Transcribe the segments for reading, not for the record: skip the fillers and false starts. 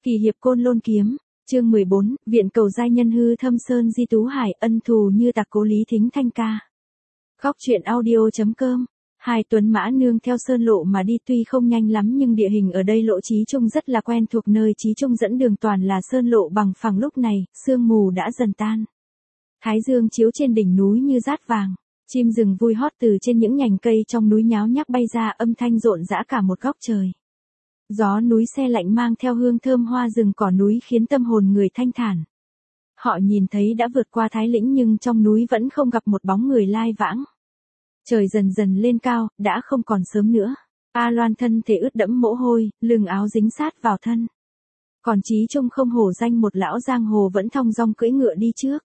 Kỳ hiệp Côn Lôn kiếm, chương 14, viện cầu giai nhân hư thâm sơn di tú hải, ân thù như tặc cố lý thính thanh ca. Góc truyện audio.com. Hai tuấn mã nương theo sơn lộ mà đi, tuy không nhanh lắm nhưng địa hình ở đây Lộ Chí Trung rất là quen thuộc, nơi Chí Trung dẫn đường toàn là sơn lộ bằng phẳng. Lúc này, sương mù đã dần tan. Thái dương chiếu trên đỉnh núi như rát vàng, chim rừng vui hót từ trên những nhành cây trong núi nháo nhác bay ra, âm thanh rộn rã cả một góc trời. Gió núi se lạnh mang theo hương thơm hoa rừng cỏ núi khiến tâm hồn người thanh thản. Họ nhìn thấy đã vượt qua Thái Lĩnh nhưng trong núi vẫn không gặp một bóng người lai vãng. Trời dần dần lên cao, đã không còn sớm nữa. A Loan thân thể ướt đẫm mồ hôi, lưng áo dính sát vào thân. Còn Chí Trung không hổ danh một lão giang hồ vẫn thong dong cưỡi ngựa đi trước.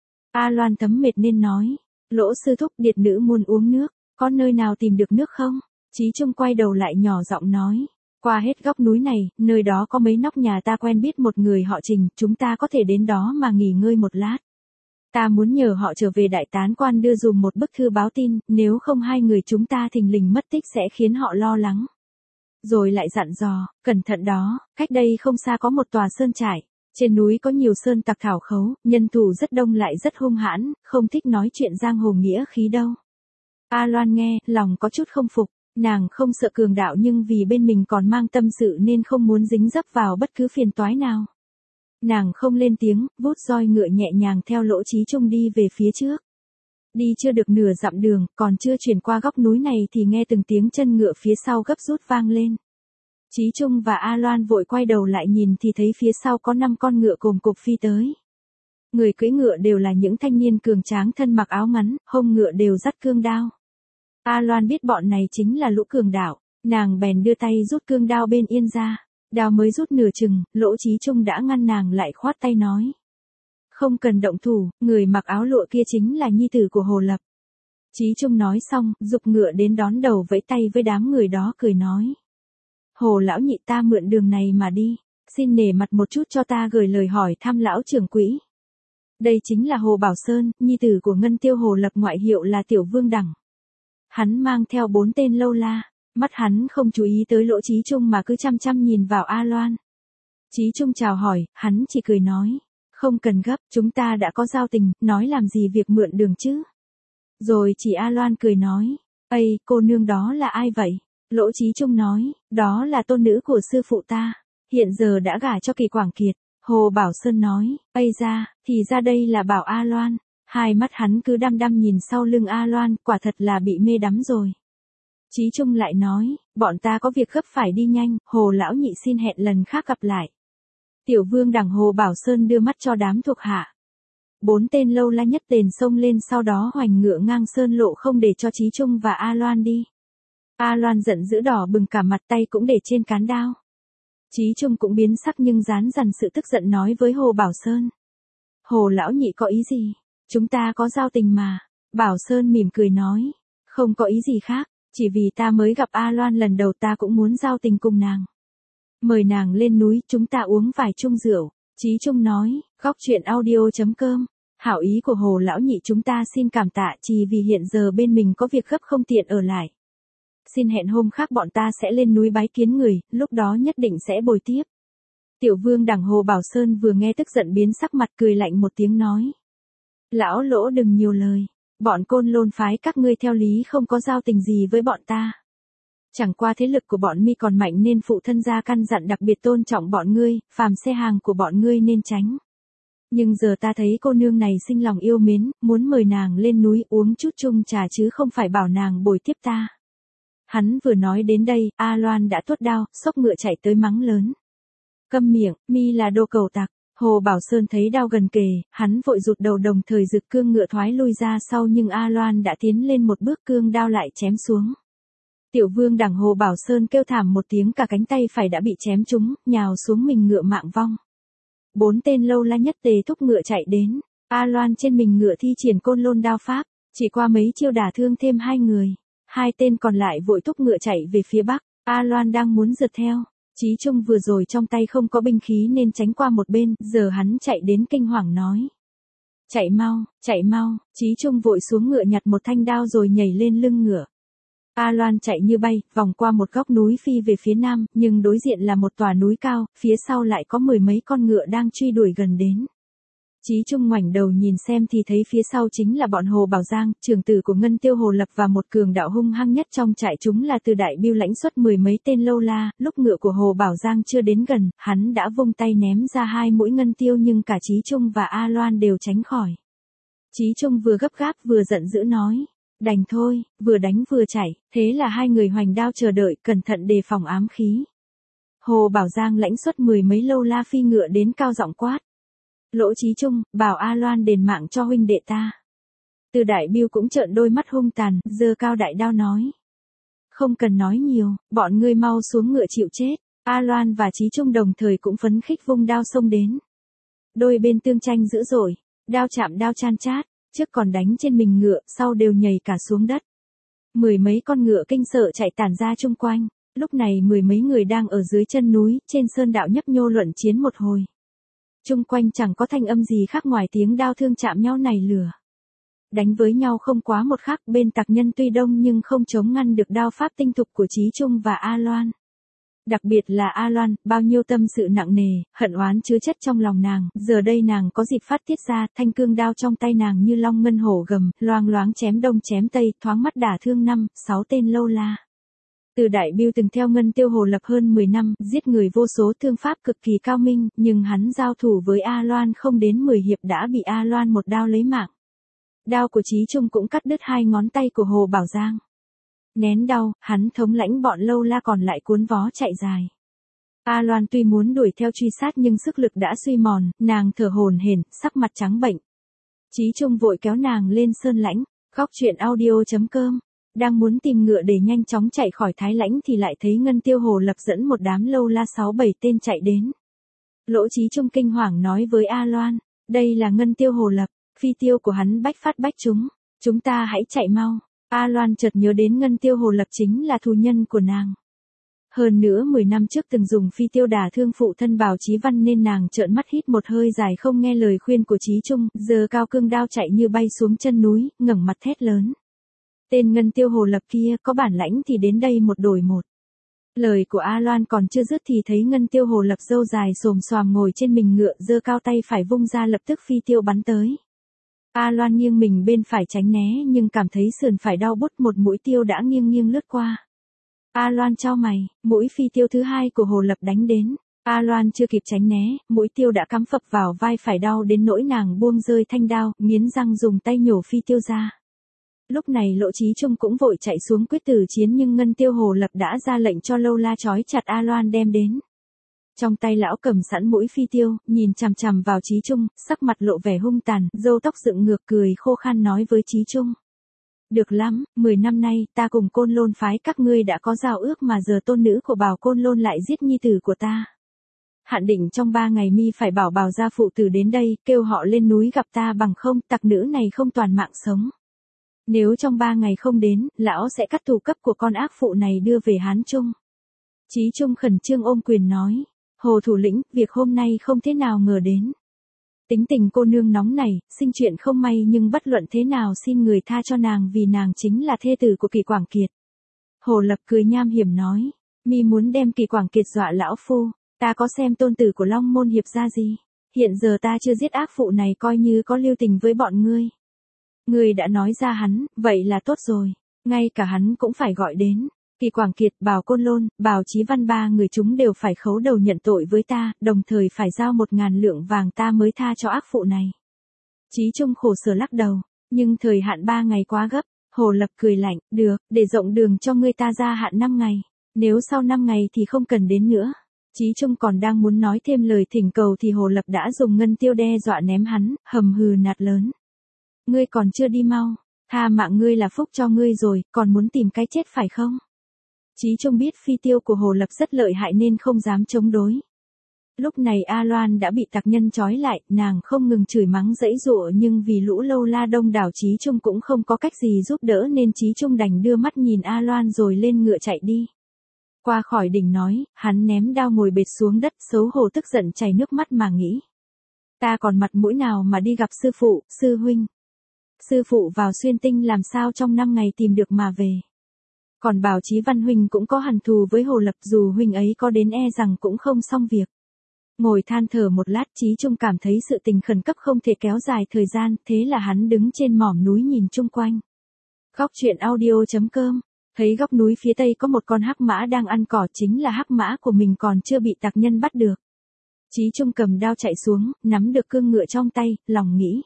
A Loan thấm mệt nên nói, Lỗ sư thúc, điệt nữ muốn uống nước, có nơi nào tìm được nước không? Chí Trung quay đầu lại nhỏ giọng nói, qua hết góc núi này, nơi đó có mấy nóc nhà ta quen biết một người họ Trình, chúng ta có thể đến đó mà nghỉ ngơi một lát. Ta muốn nhờ họ trở về đại tán quan đưa dùm một bức thư báo tin, nếu không hai người chúng ta thình lình mất tích sẽ khiến họ lo lắng. Rồi lại dặn dò, cẩn thận đó, cách đây không xa có một tòa sơn trại. Trên núi có nhiều sơn tặc thảo khấu, nhân thủ rất đông lại rất hung hãn, không thích nói chuyện giang hồ nghĩa khí đâu. A Loan nghe, lòng có chút không phục, nàng không sợ cường đạo nhưng vì bên mình còn mang tâm sự nên không muốn dính dấp vào bất cứ phiền toái nào. Nàng không lên tiếng, vuốt roi ngựa nhẹ nhàng theo Lỗ Chí Trung đi về phía trước. Đi chưa được nửa dặm đường, còn chưa chuyển qua góc núi này thì nghe từng tiếng chân ngựa phía sau gấp rút vang lên. Chí Trung và A Loan vội quay đầu lại nhìn thì thấy phía sau có 5 con ngựa cồm cộp phi tới. Người cưỡi ngựa đều là những thanh niên cường tráng, thân mặc áo ngắn, hông ngựa đều dắt cương đao. A Loan biết bọn này chính là lũ cường đạo, nàng bèn đưa tay rút cương đao bên yên ra. Đao mới rút nửa chừng, Lỗ Chí Trung đã ngăn nàng lại, khoát tay nói. Không cần động thủ, người mặc áo lụa kia chính là nhi tử của Hồ Lập. Chí Trung nói xong, giục ngựa đến đón đầu vẫy tay với đám người đó cười nói. Hồ lão nhị, ta mượn đường này mà đi, xin nể mặt một chút cho ta gửi lời hỏi thăm lão trưởng quỹ. Đây chính là Hồ Bảo Sơn, nhi tử của Ngân Tiêu Hồ Lập, ngoại hiệu là Tiểu Vương Đẳng. Hắn mang theo 4 tên lâu la. Mắt hắn không chú ý tới Lỗ Chí Trung mà cứ chăm chăm nhìn vào A Loan. Chí Trung chào hỏi, hắn chỉ cười nói. Không cần gấp, chúng ta đã có giao tình, nói làm gì việc mượn đường chứ. Rồi chỉ A Loan cười nói. Ây, cô nương đó là ai vậy? Lỗ Chí Trung nói, đó là tôn nữ của sư phụ ta, hiện giờ đã gả cho Kỳ Quảng Kiệt. Hồ Bảo Sơn nói, Ây ra, thì ra đây là Bảo A Loan. Hai mắt hắn cứ đăm đăm nhìn sau lưng A Loan, quả thật là bị mê đắm rồi. Chí Trung lại nói, bọn ta có việc gấp phải đi nhanh, Hồ lão nhị xin hẹn lần khác gặp lại. Tiểu Vương Đẳng Hồ Bảo Sơn đưa mắt cho đám thuộc hạ. 4 tên lâu la nhất tền xông lên, sau đó hoành ngựa ngang sơn lộ không để cho Chí Trung và A Loan đi. A Loan giận dữ đỏ bừng cả mặt, tay cũng để trên cán đao. Chí Trung cũng biến sắc nhưng dán dằn sự tức giận nói với Hồ Bảo Sơn. Hồ lão nhị có ý gì? Chúng ta có giao tình mà. Bảo Sơn mỉm cười nói. Không có ý gì khác, chỉ vì ta mới gặp A Loan lần đầu, ta cũng muốn giao tình cùng nàng. Mời nàng lên núi, chúng ta uống vài chung rượu. Chí Trung nói, góc truyện audio.com. Hảo ý của Hồ lão nhị chúng ta xin cảm tạ, chỉ vì hiện giờ bên mình có việc gấp không tiện ở lại. Xin hẹn hôm khác bọn ta sẽ lên núi bái kiến người, lúc đó nhất định sẽ bồi tiếp. Tiểu Vương Đẳng Hồ Bảo Sơn vừa nghe tức giận biến sắc mặt, cười lạnh một tiếng nói. Lão Lỗ đừng nhiều lời, bọn Côn Lôn phái các ngươi theo lý không có giao tình gì với bọn ta. Chẳng qua thế lực của bọn mi còn mạnh nên phụ thân gia căn dặn đặc biệt tôn trọng bọn ngươi, phàm xe hàng của bọn ngươi nên tránh. Nhưng giờ ta thấy cô nương này sinh lòng yêu mến, muốn mời nàng lên núi uống chút chung trà chứ không phải bảo nàng bồi tiếp ta. Hắn vừa nói đến đây, A Loan đã tuốt đao, xốc ngựa chạy tới mắng lớn. Câm miệng, mi là đồ cầu tặc. Hồ Bảo Sơn thấy đao gần kề, hắn vội rụt đầu đồng thời giựt cương ngựa thoái lui ra sau, nhưng A Loan đã tiến lên một bước, cương đao lại chém xuống. Tiểu Vương Đẳng Hồ Bảo Sơn kêu thảm một tiếng, cả cánh tay phải đã bị chém trúng, nhào xuống mình ngựa mạng vong. 4 tên lâu la nhất tề thúc ngựa chạy đến. A Loan trên mình ngựa thi triển Côn Lôn đao pháp, chỉ qua mấy chiêu đả thương thêm 2 người. 2 tên còn lại vội thúc ngựa chạy về phía bắc. A Loan đang muốn rượt theo. Chí Trung vừa rồi trong tay không có binh khí nên tránh qua một bên, giờ hắn chạy đến kinh hoàng nói. Chạy mau, Chí Trung vội xuống ngựa nhặt một thanh đao rồi nhảy lên lưng ngựa. A Loan chạy như bay, vòng qua một góc núi phi về phía nam, nhưng đối diện là một tòa núi cao, phía sau lại có mười mấy con ngựa đang truy đuổi gần đến. Chí Trung ngoảnh đầu nhìn xem thì thấy phía sau chính là bọn Hồ Bảo Giang, trưởng tử của Ngân Tiêu Hồ Lập và một cường đạo hung hăng nhất trong trại chúng là Từ Đại Bưu lãnh xuất mười mấy tên lâu la, lúc ngựa của Hồ Bảo Giang chưa đến gần, hắn đã vung tay ném ra hai mũi ngân tiêu nhưng cả Chí Trung và A Loan đều tránh khỏi. Chí Trung vừa gấp gáp vừa giận dữ nói, đành thôi, vừa đánh vừa chạy, thế là hai người hoành đao chờ đợi, cẩn thận đề phòng ám khí. Hồ Bảo Giang lãnh xuất mười mấy lâu la phi ngựa đến cao giọng quát. Lỗ Chí Trung, bảo A Loan đền mạng cho huynh đệ ta. Từ Đại Bưu cũng trợn đôi mắt hung tàn, giơ cao đại đao nói. Không cần nói nhiều, bọn ngươi mau xuống ngựa chịu chết. A Loan và Chí Trung đồng thời cũng phấn khích vung đao xông đến. Đôi bên tương tranh dữ dội, đao chạm đao chan chát, trước còn đánh trên mình ngựa, sau đều nhảy cả xuống đất. Mười mấy con ngựa kinh sợ chạy tản ra chung quanh, lúc này mười mấy người đang ở dưới chân núi, trên sơn đạo nhấp nhô luận chiến một hồi. Chung quanh chẳng có thanh âm gì khác ngoài tiếng đao thương chạm nhau nảy lửa. Đánh với nhau không quá một khắc, bên tặc nhân tuy đông nhưng không chống ngăn được đao pháp tinh thục của Chí Trung và A Loan. Đặc biệt là A Loan, bao nhiêu tâm sự nặng nề, hận oán chứa chất trong lòng nàng, giờ đây nàng có dịp phát tiết ra, thanh cương đao trong tay nàng như long ngân hổ gầm, loang loáng chém đông chém tây, thoáng mắt đả thương 5-6 tên lâu la. Từ Đại Bưu từng theo Ngân Tiêu Hồ Lập hơn 10 năm, giết người vô số, thương pháp cực kỳ cao minh, nhưng hắn giao thủ với A Loan không đến 10 hiệp đã bị A Loan một đao lấy mạng. Đao của Chí Trung cũng cắt đứt hai ngón tay của Hồ Bảo Giang. Nén đau, hắn thống lãnh bọn lâu la còn lại cuốn vó chạy dài. A Loan tuy muốn đuổi theo truy sát nhưng sức lực đã suy mòn, nàng thở hổn hển, sắc mặt trắng bệnh. Chí Trung vội kéo nàng lên sơn lãnh, góc truyện audio.com. Đang muốn tìm ngựa để nhanh chóng chạy khỏi Thái Lãnh thì lại thấy Ngân Tiêu Hồ Lập dẫn một đám lâu la 6-7 tên chạy đến. Lỗ Chí Trung kinh hoàng nói với A Loan, đây là Ngân Tiêu Hồ Lập, phi tiêu của hắn bách phát bách trúng, chúng ta hãy chạy mau. A Loan chợt nhớ đến Ngân Tiêu Hồ Lập chính là thù nhân của nàng. Hơn nữa 10 năm trước từng dùng phi tiêu đả thương phụ thân Bảo Chí Văn nên nàng trợn mắt hít một hơi dài không nghe lời khuyên của Chí Trung, giờ cao cương đao chạy như bay xuống chân núi, ngẩng mặt thét lớn. Tên Ngân Tiêu Hồ Lập kia có bản lãnh thì đến đây một đổi một. Lời của A Loan còn chưa dứt thì thấy Ngân Tiêu Hồ Lập râu dài xồm xoàm ngồi trên mình ngựa, giơ cao tay phải vung ra lập tức phi tiêu bắn tới. A Loan nghiêng mình bên phải tránh né nhưng cảm thấy sườn phải đau bút, một mũi tiêu đã nghiêng nghiêng lướt qua. A Loan chau mày, mũi phi tiêu thứ hai của Hồ Lập đánh đến. A Loan chưa kịp tránh né, mũi tiêu đã cắm phập vào vai phải, đau đến nỗi nàng buông rơi thanh đao, nghiến răng dùng tay nhổ phi tiêu ra. Lúc này Lỗ Chí Trung cũng vội chạy xuống quyết tử chiến nhưng Ngân Tiêu Hồ Lập đã ra lệnh cho lâu la trói chặt A Loan đem đến. Trong tay lão cầm sẵn mũi phi tiêu, nhìn chằm chằm vào Chí Trung, sắc mặt lộ vẻ hung tàn, râu tóc dựng ngược, cười khô khan nói với Chí Trung. Được lắm, 10 năm nay ta cùng Côn Lôn phái các ngươi đã có giao ước mà giờ tôn nữ của Bảo Côn Lôn lại giết nhi tử của ta. Hạn định trong 3 ngày mi phải bảo Bảo gia phụ tử đến đây, kêu họ lên núi gặp ta, bằng không tặc nữ này không toàn mạng sống. Nếu trong 3 ngày không đến, lão sẽ cắt thủ cấp của con ác phụ này đưa về Hán Trung. Chí Trung khẩn trương ôm quyền nói, Hồ thủ lĩnh, việc hôm nay không thế nào ngờ đến. Tính tình cô nương nóng này, sinh chuyện không may nhưng bất luận thế nào xin người tha cho nàng vì nàng chính là thê tử của Kỳ Quảng Kiệt. Hồ Lập cười nham hiểm nói, mi muốn đem Kỳ Quảng Kiệt dọa lão phu, ta có xem tôn tử của Long Môn hiệp ra gì. Hiện giờ ta chưa giết ác phụ này coi như có lưu tình với bọn ngươi. Ngươi đã nói ra hắn, vậy là tốt rồi, ngay cả hắn cũng phải gọi đến. Kỳ Quảng Kiệt, Bảo Côn Lôn, Bảo Chí Văn, 3 người chúng đều phải khấu đầu nhận tội với ta, đồng thời phải giao 1.000 lượng vàng ta mới tha cho ác phụ này. Chí Trung khổ sở lắc đầu, nhưng thời hạn 3 ngày quá gấp. Hồ Lập cười lạnh, được, để rộng đường cho ngươi ta gia hạn 5 ngày, nếu sau 5 ngày thì không cần đến nữa. Chí Trung còn đang muốn nói thêm lời thỉnh cầu thì Hồ Lập đã dùng ngân tiêu đe dọa ném hắn, hầm hừ nạt lớn. Ngươi còn chưa đi mau, tha mạng ngươi là phúc cho ngươi rồi, còn muốn tìm cái chết phải không? Chí Trung biết phi tiêu của Hồ Lập rất lợi hại nên không dám chống đối. Lúc này A Loan đã bị tặc nhân trói lại, nàng không ngừng chửi mắng giãy giụa nhưng vì lũ lâu la đông đảo Chí Trung cũng không có cách gì giúp đỡ nên Chí Trung đành đưa mắt nhìn A Loan rồi lên ngựa chạy đi. Qua khỏi đỉnh nói, hắn ném đao ngồi bệt xuống đất, xấu hổ tức giận chảy nước mắt mà nghĩ. Ta còn mặt mũi nào mà đi gặp sư phụ, sư huynh. Sư phụ vào Xuyên Tinh làm sao trong 5 ngày tìm được mà về. Còn bảo Chí Văn huynh cũng có hằn thù với Hồ Lập, dù huynh ấy có đến e rằng cũng không xong việc. Ngồi than thở một lát, Chí Trung cảm thấy sự tình khẩn cấp không thể kéo dài thời gian, thế là hắn đứng trên mỏm núi nhìn chung quanh. Góc truyện audio.com. Thấy góc núi phía tây có một con hắc mã đang ăn cỏ, chính là hắc mã của mình còn chưa bị tặc nhân bắt được. Chí Trung cầm đao chạy xuống, nắm được cương ngựa trong tay, lòng nghĩ.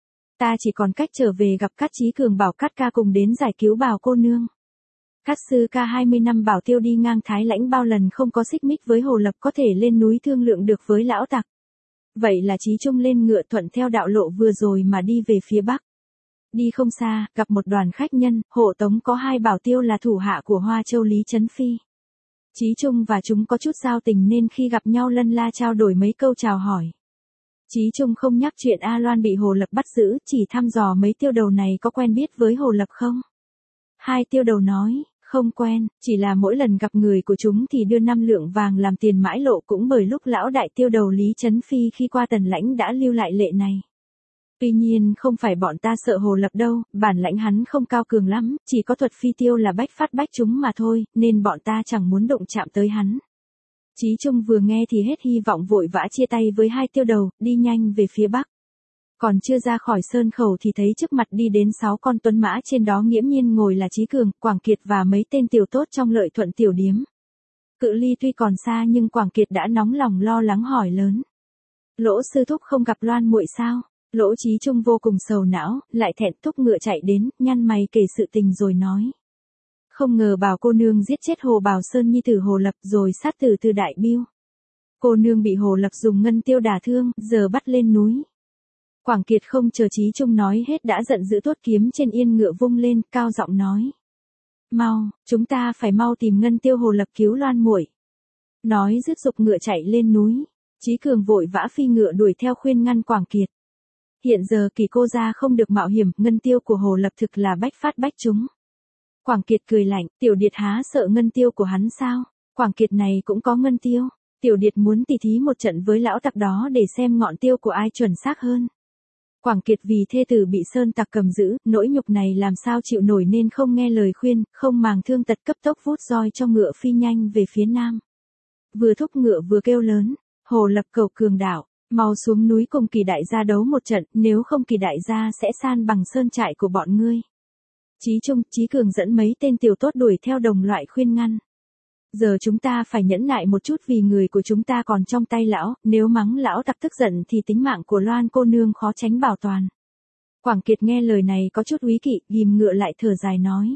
Ta chỉ còn cách trở về gặp Cát Chí Cường bảo Cát ca cùng đến giải cứu Bảo cô nương. Cát sư ca 20 năm bảo tiêu đi ngang Thái Lãnh bao lần không có xích mích với Hồ Lập, có thể lên núi thương lượng được với lão tặc. Vậy là Chí Trung lên ngựa thuận theo đạo lộ vừa rồi mà đi về phía bắc. Đi không xa, gặp một đoàn khách nhân, hộ tống có 2 bảo tiêu là thủ hạ của Hoa Châu Lý Chấn Phi. Chí Trung và chúng có chút giao tình nên khi gặp nhau lân la trao đổi mấy câu chào hỏi. Chí Trung không nhắc chuyện A Loan bị Hồ Lập bắt giữ, chỉ thăm dò mấy tiêu đầu này có quen biết với Hồ Lập không. 2 tiêu đầu nói, không quen, chỉ là mỗi lần gặp người của chúng thì đưa 5 lượng vàng làm tiền mãi lộ, cũng bởi lúc lão đại tiêu đầu Lý Chấn Phi khi qua Tần Lãnh đã lưu lại lệ này. Tuy nhiên không phải bọn ta sợ Hồ Lập đâu, bản lãnh hắn không cao cường lắm, chỉ có thuật phi tiêu là bách phát bách trúng mà thôi, nên bọn ta chẳng muốn đụng chạm tới hắn. Chí Trung vừa nghe thì hết hy vọng, vội vã chia tay với 2 tiêu đầu, đi nhanh về phía bắc. Còn chưa ra khỏi sơn khẩu thì thấy trước mặt đi đến 6 con tuấn mã, trên đó nghiễm nhiên ngồi là Chí Cường, Quảng Kiệt và mấy tên tiểu tốt trong Lợi Thuận tiểu điếm. Cự ly tuy còn xa nhưng Quảng Kiệt đã nóng lòng lo lắng hỏi lớn. Lỗ sư thúc không gặp Loan muội sao? Lỗ Chí Trung vô cùng sầu não, lại thẹn thúc ngựa chạy đến, nhăn mày kể sự tình rồi nói. Không ngờ Bảo cô nương giết chết Hồ Bảo Sơn nhi tử Hồ Lập rồi sát tử từ Đại Biêu. Cô nương bị Hồ Lập dùng ngân tiêu đả thương, giờ bắt lên núi. Quảng Kiệt không chờ Chí Trung nói hết đã giận dữ tuốt kiếm trên yên ngựa vung lên, cao giọng nói. Mau, chúng ta phải mau tìm ngân tiêu Hồ Lập cứu Loan muội. Nói dứt giục ngựa chạy lên núi. Chí Cường vội vã phi ngựa đuổi theo khuyên ngăn Quảng Kiệt. Hiện giờ Kỳ cô gia không được mạo hiểm, ngân tiêu của Hồ Lập thực là bách phát bách trúng. Quảng Kiệt cười lạnh, Tiểu Điệt há sợ ngân tiêu của hắn sao? Quảng Kiệt này cũng có ngân tiêu. Tiểu Điệt muốn tỉ thí một trận với lão tặc đó để xem ngọn tiêu của ai chuẩn xác hơn. Quảng Kiệt vì thê tử bị sơn tặc cầm giữ, nỗi nhục này làm sao chịu nổi nên không nghe lời khuyên, không màng thương tật cấp tốc vút roi cho ngựa phi nhanh về phía nam. Vừa thúc ngựa vừa kêu lớn, Hồ Lập cầu cường đạo, mau xuống núi cùng Kỳ đại gia đấu một trận, nếu không Kỳ đại gia sẽ san bằng sơn trại của bọn ngươi. Chí Trung, Chí Cường dẫn mấy tên tiểu tốt đuổi theo đồng loại khuyên ngăn. Giờ chúng ta phải nhẫn nại một chút vì người của chúng ta còn trong tay lão, nếu mắng lão tặc tức giận thì tính mạng của Loan cô nương khó tránh bảo toàn. Quảng Kiệt nghe lời này có chút úy kỵ, ghim ngựa lại thở dài nói.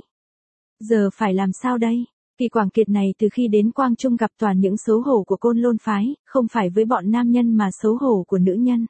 Giờ phải làm sao đây? Kỳ Quảng Kiệt này từ khi đến Quang Trung gặp toàn những xấu hổ của Côn Lôn phái, không phải với bọn nam nhân mà xấu hổ của nữ nhân.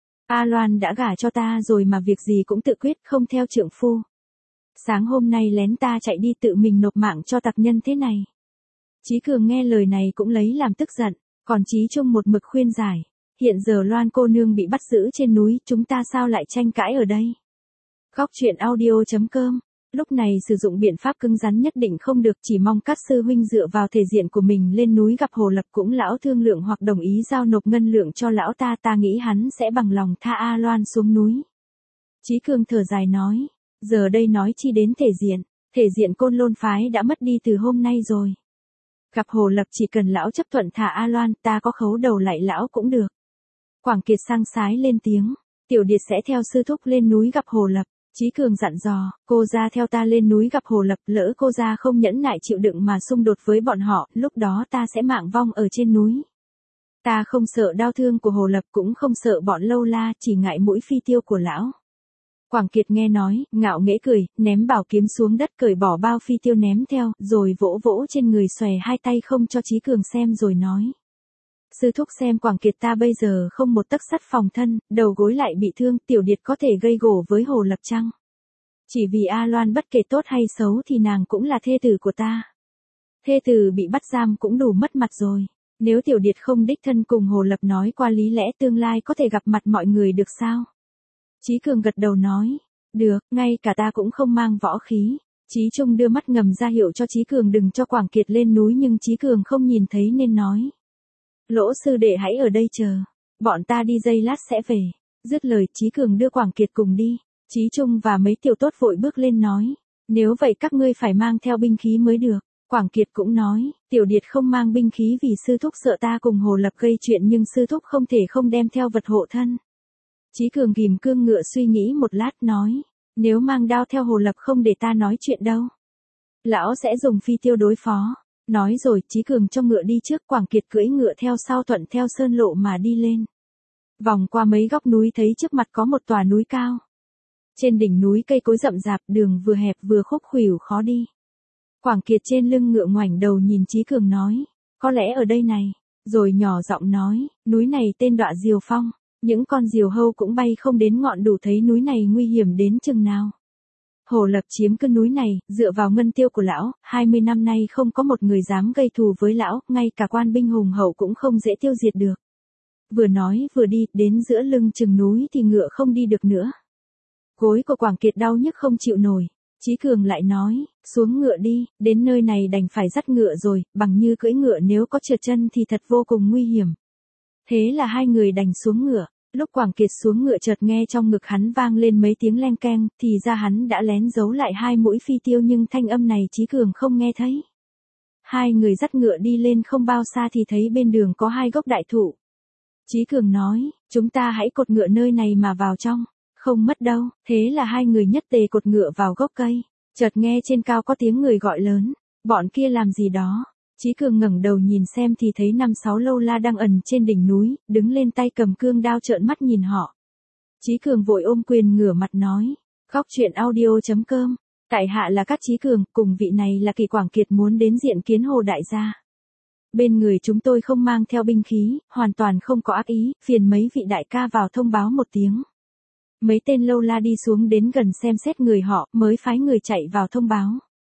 A Loan đã gả cho ta rồi mà việc gì cũng tự quyết, không theo trượng phu. Sáng hôm nay lén ta chạy đi tự mình nộp mạng cho tặc nhân thế này. Chí Cường nghe lời này cũng lấy làm tức giận, còn Chí Trung một mực khuyên giải. Hiện giờ Loan cô nương bị bắt giữ trên núi, chúng ta sao lại tranh cãi ở đây? Góc truyện audio.com. Lúc này sử dụng biện pháp cứng rắn nhất định không được, chỉ mong Cát sư huynh dựa vào thể diện của mình lên núi gặp Hồ Lập cũng lão thương lượng hoặc đồng ý giao nộp ngân lượng cho lão ta nghĩ hắn sẽ bằng lòng tha A Loan xuống núi. Chí Cường thở dài nói, giờ đây nói chi đến thể diện Côn Lôn phái đã mất đi từ hôm nay rồi. Gặp Hồ Lập chỉ cần lão chấp thuận thả A Loan, ta có khấu đầu lại lão cũng được. Quảng Kiệt sang sái lên tiếng, Tiểu Điệt sẽ theo sư thúc lên núi gặp Hồ Lập. Chí Cường dặn dò, cô ra theo ta lên núi gặp Hồ Lập, lỡ cô ra không nhẫn nại chịu đựng mà xung đột với bọn họ, lúc đó ta sẽ mạng vong ở trên núi. Ta không sợ đau thương của Hồ Lập, cũng không sợ bọn lâu la, chỉ ngại mũi phi tiêu của lão. Quảng Kiệt nghe nói, ngạo nghễ cười, ném bảo kiếm xuống đất, cởi bỏ bao phi tiêu ném theo, rồi vỗ vỗ trên người, xòe hai tay không cho Chí Cường xem rồi nói. Sư thúc xem Quảng Kiệt ta bây giờ không một tấc sắt phòng thân, đầu gối lại bị thương, Tiểu Điệt có thể gây gổ với Hồ Lập chăng? Chỉ vì A Loan bất kể tốt hay xấu thì nàng cũng là thê tử của ta. Thê tử bị bắt giam cũng đủ mất mặt rồi. Nếu Tiểu Điệt không đích thân cùng Hồ Lập nói qua lý lẽ tương lai có thể gặp mặt mọi người được sao? Chí Cường gật đầu nói, được, ngay cả ta cũng không mang võ khí. Chí Trung đưa mắt ngầm ra hiệu cho Chí Cường đừng cho Quảng Kiệt lên núi nhưng Chí Cường không nhìn thấy nên nói. Lỗ sư đệ hãy ở đây chờ, bọn ta đi giây lát sẽ về. Dứt lời Chí Cường đưa Quảng Kiệt cùng đi, Chí Trung và mấy tiểu tốt vội bước lên nói. Nếu vậy các ngươi phải mang theo binh khí mới được. Quảng Kiệt cũng nói, Tiểu Điệt không mang binh khí vì sư thúc sợ ta cùng Hồ Lập gây chuyện nhưng sư thúc không thể không đem theo vật hộ thân. Chí Cường ghim cương ngựa suy nghĩ một lát nói, nếu mang đao theo Hồ Lập không để ta nói chuyện đâu. Lão sẽ dùng phi tiêu đối phó. Nói rồi Chí Cường cho ngựa đi trước, Quảng Kiệt cưỡi ngựa theo sau thuận theo sơn lộ mà đi lên. Vòng qua mấy góc núi thấy trước mặt có một tòa núi cao. Trên đỉnh núi cây cối rậm rạp, đường vừa hẹp vừa khúc khuỷu khó đi. Quảng Kiệt trên lưng ngựa ngoảnh đầu nhìn Chí Cường nói, có lẽ ở đây này, rồi nhỏ giọng nói, núi này tên Đọa Diều Phong, những con diều hâu cũng bay không đến ngọn, đủ thấy núi này nguy hiểm đến chừng nào. Hồ Lập chiếm cứ núi này, dựa vào ngân tiêu của lão, 20 năm nay không có một người dám gây thù với lão, ngay cả quan binh hùng hậu cũng không dễ tiêu diệt được. Vừa nói vừa đi, đến giữa lưng chừng núi thì ngựa không đi được nữa. Gối của Quảng Kiệt đau nhức không chịu nổi. Chí Cường lại nói, xuống ngựa đi, đến nơi này đành phải dắt ngựa rồi, bằng như cưỡi ngựa nếu có trượt chân thì thật vô cùng nguy hiểm. Thế là hai người đành xuống ngựa. Lúc Quảng Kiệt xuống ngựa chợt nghe trong ngực hắn vang lên mấy tiếng leng keng, thì ra hắn đã lén giấu lại hai mũi phi tiêu nhưng thanh âm này Chí Cường không nghe thấy. Hai người dắt ngựa đi lên không bao xa thì thấy bên đường có hai gốc đại thụ. Chí Cường nói, chúng ta hãy cột ngựa nơi này mà vào trong. Không mất đâu, thế là hai người nhất tề cột ngựa vào gốc cây. Chợt nghe trên cao có tiếng người gọi lớn, bọn kia làm gì đó. Chí Cường ngẩng đầu nhìn xem thì thấy 5-6 lâu la đang ẩn trên đỉnh núi, đứng lên tay cầm cương đao trợn mắt nhìn họ. Chí Cường vội ôm quyền ngửa mặt nói, góc truyện audio.com, tại hạ là Cát Chí Cường, cùng vị này là Kỳ Quảng Kiệt muốn đến diện kiến Hồ đại gia. Bên người chúng tôi không mang theo binh khí, hoàn toàn không có ác ý, phiền mấy vị đại ca vào thông báo một tiếng. Mấy tên lâu la đi xuống đến gần xem xét người họ, mới phái người chạy vào thông báo.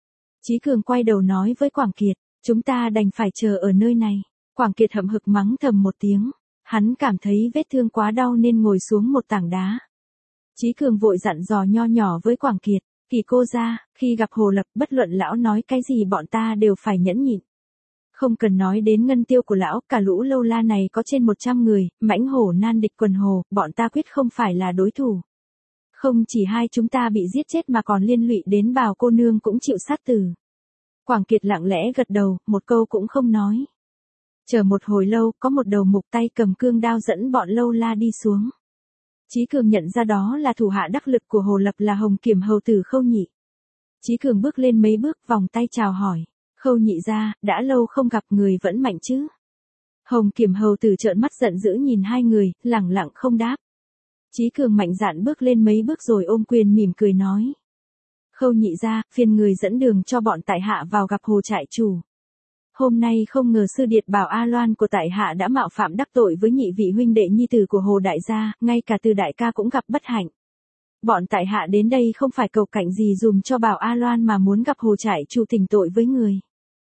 Chí Cường quay đầu nói với Quảng Kiệt, chúng ta đành phải chờ ở nơi này. Quảng Kiệt hậm hực mắng thầm một tiếng. Hắn cảm thấy vết thương quá đau nên ngồi xuống một tảng đá. Chí Cường vội dặn dò nho nhỏ với Quảng Kiệt, Kỳ cô ra, khi gặp Hồ Lập bất luận lão nói cái gì bọn ta đều phải nhẫn nhịn. Không cần nói đến ngân tiêu của lão, cả lũ lâu la này có trên 100 người, mãnh hổ nan địch quần hồ, bọn ta quyết không phải là đối thủ. Không chỉ hai chúng ta bị giết chết mà còn liên lụy đến Bào cô nương cũng chịu sát tử. Quảng Kiệt lặng lẽ gật đầu, một câu cũng không nói. Chờ một hồi lâu, có một đầu mục tay cầm cương đao dẫn bọn lâu la đi xuống. Chí Cường nhận ra đó là thủ hạ đắc lực của Hồ Lập là Hồng Kiểm hầu tử Khâu Nhị. Chí Cường bước lên mấy bước vòng tay chào hỏi. Khâu Nhị ra, đã lâu không gặp, người vẫn mạnh chứ? Hồng Kiểm hầu tử trợn mắt giận dữ nhìn hai người, lẳng lặng không đáp. Chí Cường mạnh dạn bước lên mấy bước rồi ôm quyền mỉm cười nói. Khâu Nhị ra, phiền người dẫn đường cho bọn tại hạ vào gặp Hồ trại chủ. Hôm nay không ngờ sư điệt Bảo A Loan của tại hạ đã mạo phạm đắc tội với nhị vị huynh đệ nhi tử của Hồ đại gia, ngay cả Từ đại ca cũng gặp bất hạnh. Bọn tại hạ đến đây không phải cầu cạnh gì dùm cho Bảo A Loan mà muốn gặp Hồ trại chủ thỉnh tội với người.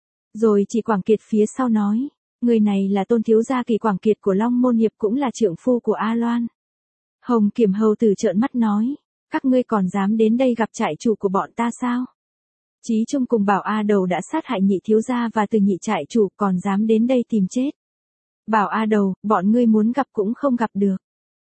Rồi chỉ Quảng Kiệt phía sau nói, người này là tôn thiếu gia Kỳ Quảng Kiệt của Long Môn Hiệp cũng là trượng phu của A Loan. Hồng Kiểm hầu tử trợn mắt nói, các ngươi còn dám đến đây gặp trại chủ của bọn ta sao? Chí Trung cùng Bảo A Đầu đã sát hại nhị thiếu gia và Từ nhị trại chủ còn dám đến đây tìm chết. Bảo A Đầu, bọn ngươi muốn gặp cũng không gặp được.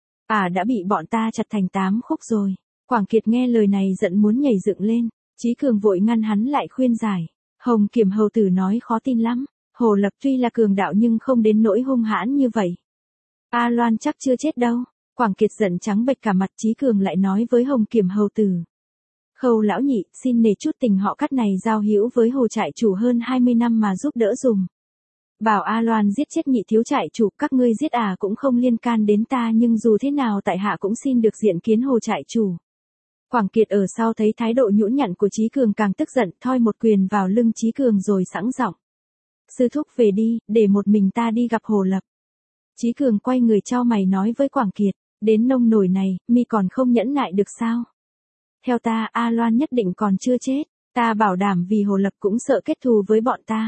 Đã bị bọn ta chặt thành 8 khúc rồi. Quảng Kiệt nghe lời này giận muốn nhảy dựng lên. Chí Cường vội ngăn hắn lại khuyên giải. Hồng Kiểm hầu tử nói khó tin lắm. Hồ Lập tuy là cường đạo nhưng không đến nỗi hung hãn như vậy. A Loan chắc chưa chết đâu. Quảng Kiệt giận trắng bệch cả mặt. Chí Cường lại nói với Hồng Kiểm hầu tử. Khâu lão nhị, xin nể chút tình họ Cát này giao hữu với Hồ trại chủ hơn 20 năm mà giúp đỡ dùm. Bảo A Loan giết chết nhị thiếu trại chủ, các ngươi giết cũng không liên can đến ta nhưng dù thế nào tại hạ cũng xin được diện kiến Hồ trại chủ. Quảng Kiệt ở sau thấy thái độ nhũn nhặn của Chí Cường càng tức giận, thoi một quyền vào lưng Chí Cường rồi sẵn giọng. Sư thúc về đi, để một mình ta đi gặp Hồ Lập. Chí Cường quay người chau mày nói với Quảng Kiệt, đến nông nổi này, mi còn không nhẫn nại được sao? Theo ta, A Loan nhất định còn chưa chết, ta bảo đảm vì Hồ Lập cũng sợ kết thù với bọn ta.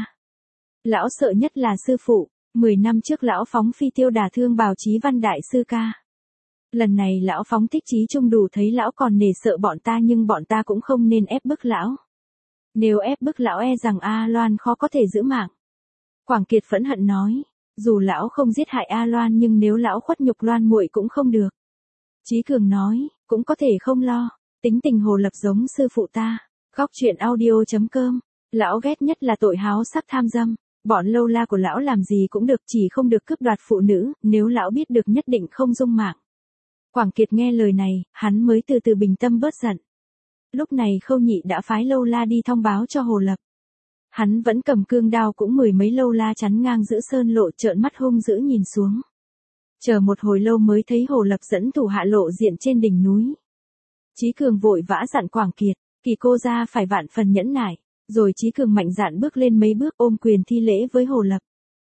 Lão sợ nhất là sư phụ, 10 năm trước lão phóng phi tiêu đả thương Bào Chí Văn đại sư ca. Lần này lão phóng thích Chí Trung đủ thấy lão còn nể sợ bọn ta nhưng bọn ta cũng không nên ép bức lão. Nếu ép bức lão e rằng A Loan khó có thể giữ mạng. Quảng Kiệt phẫn hận nói, dù lão không giết hại A Loan nhưng nếu lão khuất nhục Loan muội cũng không được. Chí Cường nói, cũng có thể không lo, tính tình Hồ Lập giống sư phụ ta, Góc truyện audio.com. Lão ghét nhất là tội háo sắc tham dâm. Bọn lâu la của lão làm gì cũng được, chỉ không được cướp đoạt phụ nữ, nếu lão biết được nhất định không dung mạng. Quảng Kiệt nghe lời này, hắn mới từ từ bình tâm bớt giận. Lúc này Khâu Nhị đã phái lâu la đi thông báo cho Hồ Lập. Hắn vẫn cầm cương đao, cũng mười mấy lâu la chắn ngang giữa sơn lộ, trợn mắt hung dữ nhìn xuống. Chờ một hồi lâu mới thấy Hồ Lập dẫn thủ hạ lộ diện trên đỉnh núi. Chí Cường vội vã dặn Quảng Kiệt, Kỳ cô ra phải vạn phần nhẫn nại. Rồi Chí Cường mạnh dạn bước lên mấy bước, ôm quyền thi lễ với Hồ Lập.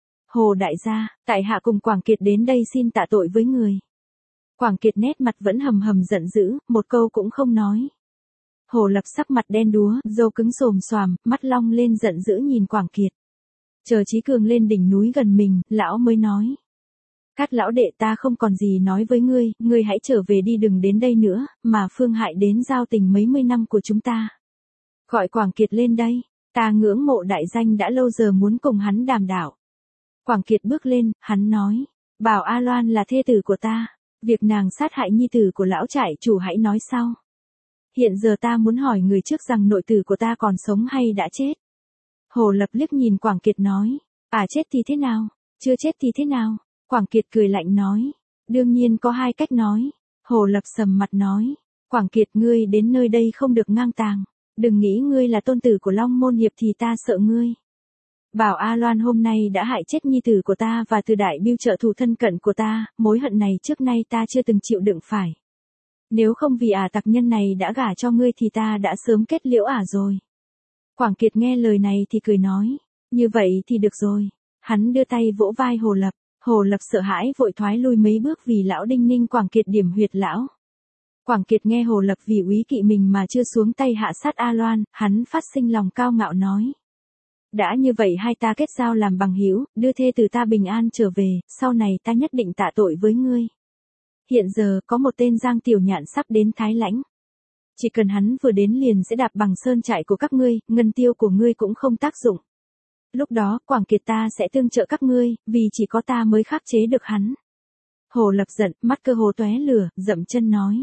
Hồ đại gia, tại hạ cùng Quảng Kiệt đến đây xin tạ tội với người. Quảng Kiệt nét mặt vẫn hầm hầm giận dữ, một câu cũng không nói. Hồ Lập sắc mặt đen đúa, râu cứng xồm xoàm, mắt long lên giận dữ nhìn Quảng Kiệt. Chờ Chí Cường lên đỉnh núi gần mình, lão mới nói. Cát lão đệ, ta không còn gì nói với ngươi hãy trở về đi, đừng đến đây nữa, mà phương hại đến giao tình mấy mươi năm của chúng ta. Gọi Quảng Kiệt lên đây, ta ngưỡng mộ đại danh đã lâu giờ muốn cùng hắn đàm đạo. Quảng Kiệt bước lên, hắn nói, bảo A Loan là thê tử của ta, việc nàng sát hại nhi tử của lão trại chủ hãy nói sau. Hiện giờ ta muốn hỏi người trước rằng nội tử của ta còn sống hay đã chết. Hồ Lập liếc nhìn Quảng Kiệt nói, chết thì thế nào, chưa chết thì thế nào? Quảng Kiệt cười lạnh nói, đương nhiên có hai cách nói. Hồ Lập sầm mặt nói, Quảng Kiệt, ngươi đến nơi đây không được ngang tàng. Đừng nghĩ ngươi là tôn tử của Long Môn Hiệp thì ta sợ ngươi. Bảo A Loan hôm nay đã hại chết nhi tử của ta và từ đại biêu trợ thủ thân cận của ta, mối hận này trước nay ta chưa từng chịu đựng phải. Nếu không vì tặc nhân này đã gả cho ngươi thì ta đã sớm kết liễu rồi. Quảng Kiệt nghe lời này thì cười nói, như vậy thì được rồi. Hắn đưa tay vỗ vai Hồ Lập. Hồ Lập sợ hãi vội thoái lui mấy bước vì lão đinh ninh Quảng Kiệt điểm huyệt lão. Quảng Kiệt nghe Hồ Lập vì úy kỵ mình mà chưa xuống tay hạ sát A Loan, hắn phát sinh lòng cao ngạo nói. Đã như vậy hai ta kết giao làm bằng hữu, đưa thê từ ta bình an trở về, sau này ta nhất định tạ tội với ngươi. Hiện giờ có một tên Giang Tiểu Nhạn sắp đến Thái Lãnh. Chỉ cần hắn vừa đến liền sẽ đạp bằng sơn trại của các ngươi, ngân tiêu của ngươi cũng không tác dụng. Lúc đó, Quảng Kiệt ta sẽ tương trợ các ngươi, vì chỉ có ta mới khắc chế được hắn. Hồ Lập giận, mắt cơ hồ tóe lửa, dậm chân nói.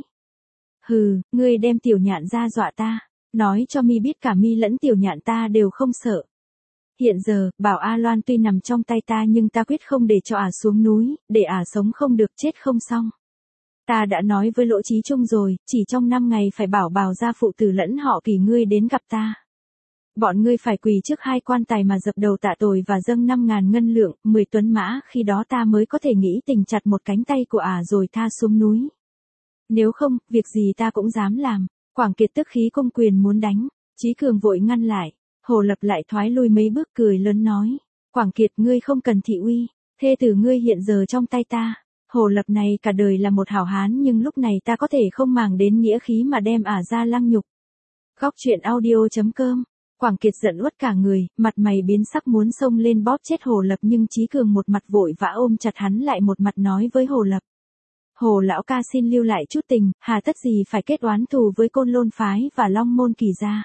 Hừ, ngươi đem Tiểu Nhạn ra dọa ta, nói cho mi biết cả mi lẫn Tiểu Nhạn ta đều không sợ. Hiện giờ, bảo A Loan tuy nằm trong tay ta nhưng ta quyết không để cho xuống núi, để sống không được chết không xong. Ta đã nói với Lỗ Chí Trung rồi, chỉ trong 5 ngày phải bảo Bào gia phụ tử lẫn họ Kỳ ngươi đến gặp ta. Bọn ngươi phải quỳ trước hai quan tài mà dập đầu tạ tội và dâng 5.000 ngân lượng, 10 tuấn mã, khi đó ta mới có thể nghĩ tình chặt một cánh tay của rồi tha xuống núi. Nếu không, việc gì ta cũng dám làm. Quảng Kiệt tức khí công quyền muốn đánh. Chí Cường vội ngăn lại. Hồ Lập lại thoái lui mấy bước cười lớn nói. Quảng Kiệt, ngươi không cần thị uy. Thê tử ngươi hiện giờ trong tay ta. Hồ Lập này cả đời là một hảo hán nhưng lúc này ta có thể không màng đến nghĩa khí mà đem ra lăng nhục. Góc truyện audio.com. Quảng Kiệt giận uất cả người, mặt mày biến sắc muốn xông lên bóp chết Hồ Lập nhưng Chí Cường một mặt vội vã ôm chặt hắn lại, một mặt nói với Hồ Lập. Hồ lão ca xin lưu lại chút tình, hà tất gì phải kết oán thù với Côn Lôn phái và Long Môn Kỳ gia.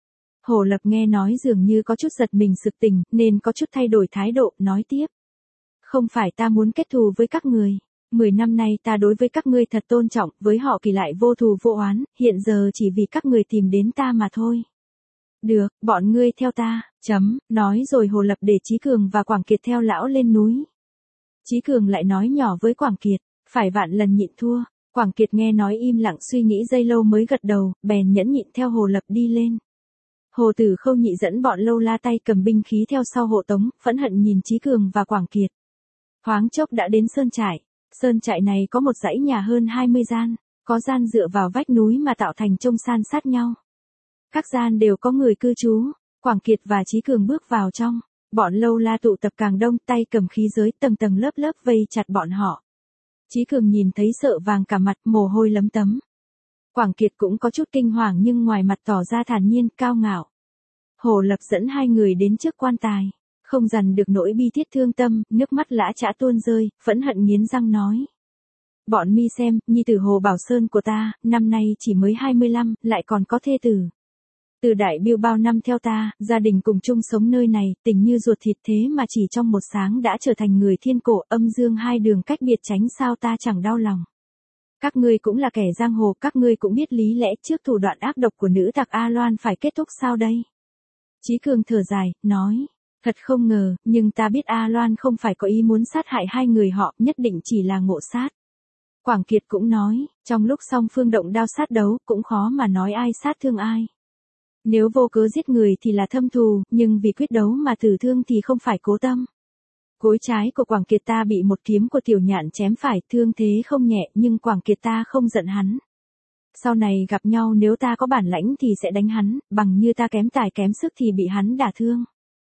Hồ Lập nghe nói dường như có chút giật mình sực tỉnh, nên có chút thay đổi thái độ, nói tiếp. Không phải ta muốn kết thù với các người. 10 năm nay ta đối với các ngươi thật tôn trọng, với họ Kỳ lại vô thù vô oán, hiện giờ chỉ vì các người tìm đến ta mà thôi. Được, bọn ngươi theo ta, nói rồi Hồ Lập để Chí Cường và Quảng Kiệt theo lão lên núi. Chí Cường lại nói nhỏ với Quảng Kiệt, phải vạn lần nhịn thua. Quảng Kiệt nghe nói im lặng suy nghĩ giây lâu mới gật đầu, bèn nhẫn nhịn theo Hồ Lập đi lên. Hồ Tử Khâu Nhị dẫn bọn lâu la tay cầm binh khí theo sau hộ tống, phẫn hận nhìn Chí Cường và Quảng Kiệt. Thoáng chốc đã đến sơn trại. Sơn trại này có một dãy nhà hơn 20 gian, có gian dựa vào vách núi mà tạo thành trông san sát nhau. Các gian đều có người cư trú. Quảng Kiệt và Chí Cường bước vào trong. Bọn lâu la tụ tập càng đông, tay cầm khí giới tầng tầng lớp lớp vây chặt bọn họ. Chí Cường nhìn thấy sợ vàng cả mặt, mồ hôi lấm tấm. Quảng Kiệt cũng có chút kinh hoàng nhưng ngoài mặt tỏ ra thản nhiên, cao ngạo. Hồ Lập dẫn hai người đến trước quan tài. Không dằn được nỗi bi thiết thương tâm, nước mắt lã chã tuôn rơi, phẫn hận nghiến răng nói. Bọn mi xem, nhi tử Hồ Bảo Sơn của ta, năm nay chỉ mới 25, lại còn có thê tử. Từ đại biêu bao năm theo ta, gia đình cùng chung sống nơi này, tình như ruột thịt, thế mà chỉ trong một sáng đã trở thành người thiên cổ, âm dương hai đường cách biệt, tránh sao ta chẳng đau lòng. Các ngươi cũng là kẻ giang hồ, các ngươi cũng biết lý lẽ trước thủ đoạn ác độc của nữ tặc A Loan phải kết thúc sao đây? Chí Cường thở dài, nói, thật không ngờ, nhưng ta biết A Loan không phải có ý muốn sát hại hai người họ, nhất định chỉ là ngộ sát. Quảng Kiệt cũng nói, trong lúc song phương động đao sát đấu, cũng khó mà nói ai sát thương ai. Nếu vô cớ giết người thì là thâm thù, nhưng vì quyết đấu mà tử thương thì không phải cố tâm. Gối trái của Quảng Kiệt ta bị một kiếm của Tiểu Nhạn chém phải, thương thế không nhẹ, nhưng Quảng Kiệt ta không giận hắn. Sau này gặp nhau nếu ta có bản lãnh thì sẽ đánh hắn, bằng như ta kém tài kém sức thì bị hắn đả thương.